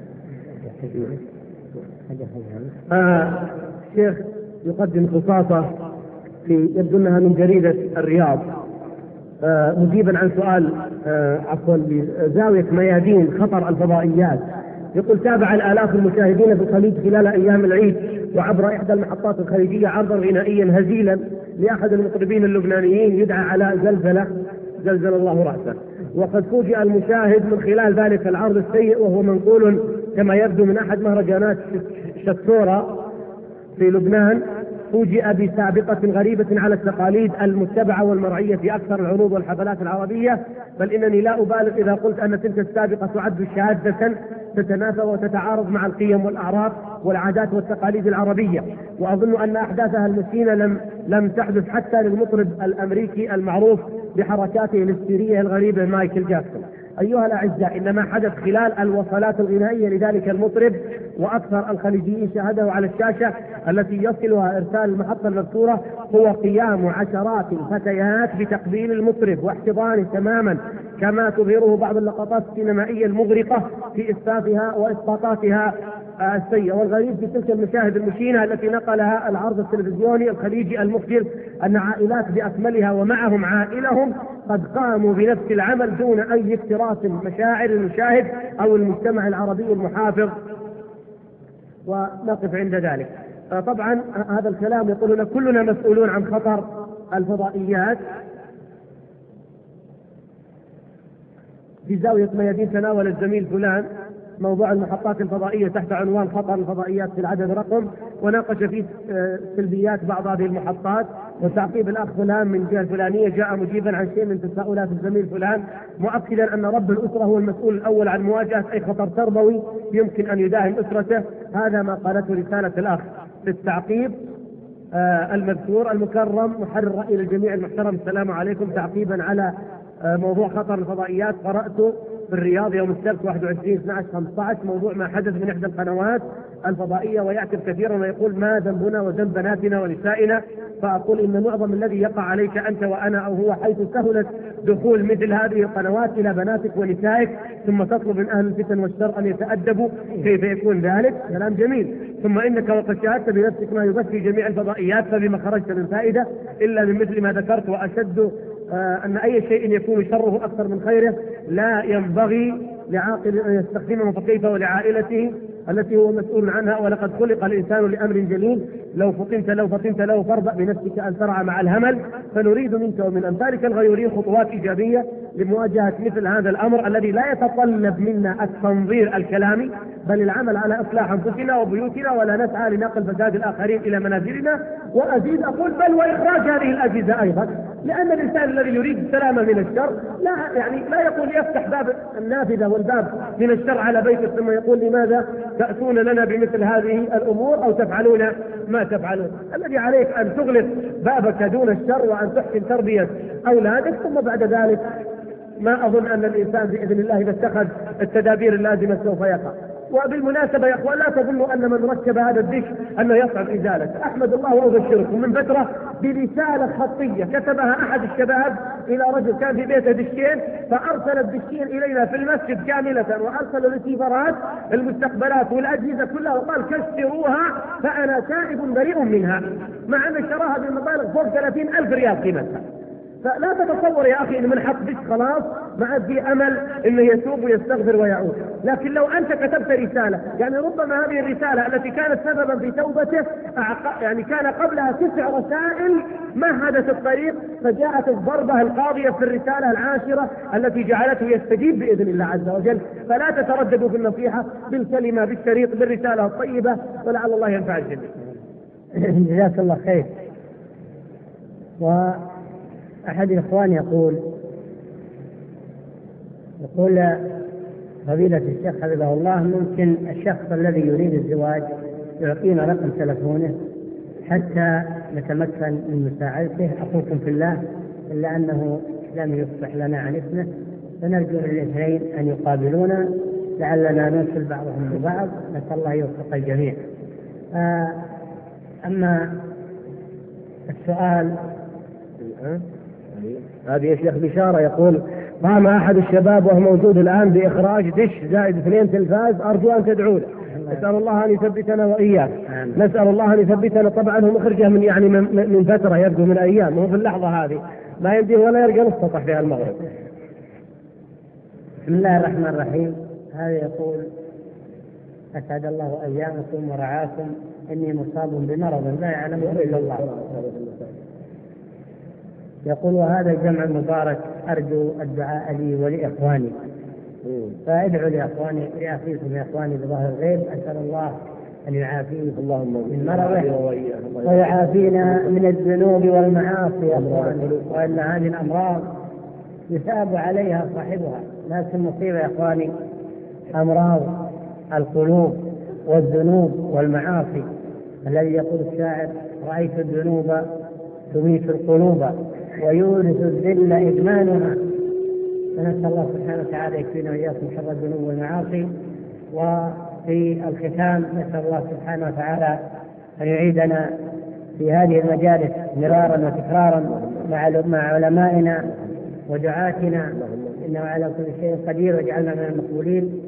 الشيخ يقدم خصاصة في يبدو أنها من جريدة الرياض مجيبا عن سؤال عفوا بزاوية ميادين خطر الفضائيات. يقول تابع الآلاف المشاهدين في الخليج خلال أيام العيد وعبر إحدى المحطات الخليجية عرضا غنائيا هزيلا لأحد المطربين اللبنانيين يدعى علاء زلزل الله رأسه، وقد فوجئ المشاهد من خلال ذلك العرض السيء وهو منقول كما يبدو من أحد مهرجانات شتورة في لبنان. فوجئ بسابقة غريبة على التقاليد المتبعة والمرعية في أكثر العروض والحفلات العربية، بل إنني لا أبالغ إذا قلت أن تلك السابقة تعد شاذة تتنافى وتتعارض مع القيم والأعراف والعادات والتقاليد العربية، وأظن أن أحداثها المسكينة لم تحدث حتى للمطرب الأمريكي المعروف بحركاته الهستيرية الغريبة مايكل جاكسون. أيها الأعزاء، إنما حدث خلال الوصلات الغنائية لذلك المطرب وأكثر الخليجيين شاهده على الشاشة التي يصلها إرسال المحطة المذكورة هو قيام عشرات الفتيات بتقبيل المطرب واحتضانه تماما، كما تظهره بعض اللقطات السينمائية المغرقة في إسفافها وإسقاطاتها السيئة. والغريب في تلك المشاهد المشينة التي نقلها العرض التلفزيوني الخليجي المخجل أن عائلات بأكملها ومعهم عائلهم قد قاموا بنفس العمل دون أي اكتراث مشاعر المشاهد أو المجتمع العربي المحافظ، ونقف عند ذلك. طبعا هذا الكلام يقولون كلنا مسؤولون عن خطر الفضائيات. في زاوية ميادين تناول الزميل فلان موضوع المحطات الفضائية تحت عنوان خطر الفضائيات في العدد رقم، وناقش فيه سلبيات بعض هذه المحطات، وتعقيب الأخ فلان من جهة فلانية جاء مجيبا عن شيء من تساؤلات الزميل فلان، مؤكدا أن رب الأسرة هو المسؤول الأول عن مواجهة أي خطر تربوي يمكن أن يداهم أسرته. هذا ما قالته رسالة الأخ في التعقيب المذكور المكرم محرر رأي للجميع المحترم. السلام عليكم. تعقيبا على موضوع خطر الفضائيات، قرأته في الرياض يوم السبت 21/12/15 موضوع ما حدث من إحدى القنوات الفضائية، ويعتب كثيرا ويقول ما ذنبنا وذنب بناتنا ونسائنا. فأقول إن معظم الذي يقع عليك أنت وأنا أو هو حيث سهلت دخول مثل هذه القنوات إلى بناتك ونسائك، ثم تطلب من أهل الفتن والشر أن يتأدبوا. كيف يكون ذلك؟ كلام جميل. ثم إنك وقد شاهدت بنفسك ما يبث في جميع الفضائيات، فبما خرجت من فائدة إلا من مثل ما ذكرت، وأشد أن أي شيء يكون شره أكثر من خيره لا ينبغي لعاقل أن يستخدمه، فكيف ولعائلته التي هو مسؤول عنها. ولقد خلق الإنسان لأمر جليل، لو فطنت له فاربأ بنفسك أن ترعى مع الهمل، فنريد منك ومن أمثالك الغيورين خطوات إيجابية لمواجهة مثل هذا الأمر الذي لا يتطلب منا التنظير الكلامي، بل العمل على إصلاح أنفسنا وبيوتنا، ولا نسعى لنقل فساد الآخرين إلى منازلنا. وأزيد أقول بل وإخراج هذه الأجهزة أيضا، لأن الإنسان الذي يريد السلامة من الشر لا يقول يفتح باب النافذة والباب من الشر على بيته ثم يقول لماذا تأتون لنا بمثل هذه الأمور أو تفعلون ما تفعلون. الذي عليك أن تغلق بابك دون الشر وأن تحسن تربية أولادك، ثم بعد ذلك ما أظن أن الإنسان بإذن الله إذا اتخذ التدابير اللازمة سوف يقع. وبالمناسبة يا أخوان لا تظنوا أن من ركب هذا الدش أنه يصعب إزالته. أحمد الله وأبشركم من فترة برسالة خطية كتبها أحد الشباب إلى رجل كان في بيته دشين، فأرسل الدشين إلينا في المسجد كاملة، وأرسل الرسيفرات المستقبلات والأجهزة كلها وقال كسروها فأنا تائب بريء منها، مع أن شراها بمبالغ فوق 30,000 ريال قيمتها. فلا تتصور يا أخي إن من حط دش خلاص ما عاد في أمل إنه يتوب ويستغفر ويعود. لكن لو أنت كتبت رسالة، يعني ربما هذه الرسالة التي كانت سببا في توبته يعني كان قبلها 9 رسائل مهدت الطريق، فجاءت الضربة القاضية في الرسالة العاشرة التي جعلته يستجيب بإذن الله عز وجل. فلا تترددوا في النصيحة بالكلمة بالشريط بالرسالة الطيبة، ولعل الله ينفع الجميع. جزاك الله خير. أحد الإخوان يقول فضيلة الشيخ حفظه الله، ممكن الشخص الذي يريد الزواج يعطينا رقم تلفونه حتى نتمكن من مساعدته؟ أخوكم في الله، إلا أنه لم يصبح لنا عن اسمه، فنرجو الاثنين أن يقابلونا لعلنا نوصل بعضهم ببعض، نسأل الله يوفق الجميع. أما السؤال هذه يا شيخ بشارة يقول قام أحد الشباب وهو موجود الآن بإخراج دش زائد 2 تلفاز، أرجو أن تدعوا له. نسأل الله أن يثبتنا وإياك. نسأل الله أن يثبتنا. طبعا هو مخرجه من فترة، يبدو من أيام، هو في اللحظة هذه ما يمديه ولا يرجع نصطح فيها المغرب. بسم الله الرحمن الرحيم. هذا يقول أسعد الله أيامكم ورعاكم، إني مصاب بمرض لا يعلمه إلا الله. يقول وهذا الجمع المبارك أرجو الدعاء لي ولإخواني، فادعوا لأخواني لأخيكم يا إخواني بظاهر الغيب، أسأل الله أن يعافيه من مرضه ويعافينا من الذنوب والمعاصي يا إخواني، وأن هذه الأمراض يثاب عليها صاحبها. لكن مصيبة يا إخواني أمراض القلوب والذنوب والمعاصي، الذي يقول الشاعر رأيت الذنوب تميت القلوب ويورث الذل إدمانها. فنسأل الله سبحانه وتعالى يكفينا وإياكم شر الذنوب والمعاصي. وفي الختام نسأل الله سبحانه وتعالى أن يعيدنا في هذه المجالس مرارا وتكرارا مع علمائنا ودعاتنا، إنه على كل شيء قدير، واجعلنا من المقبولين.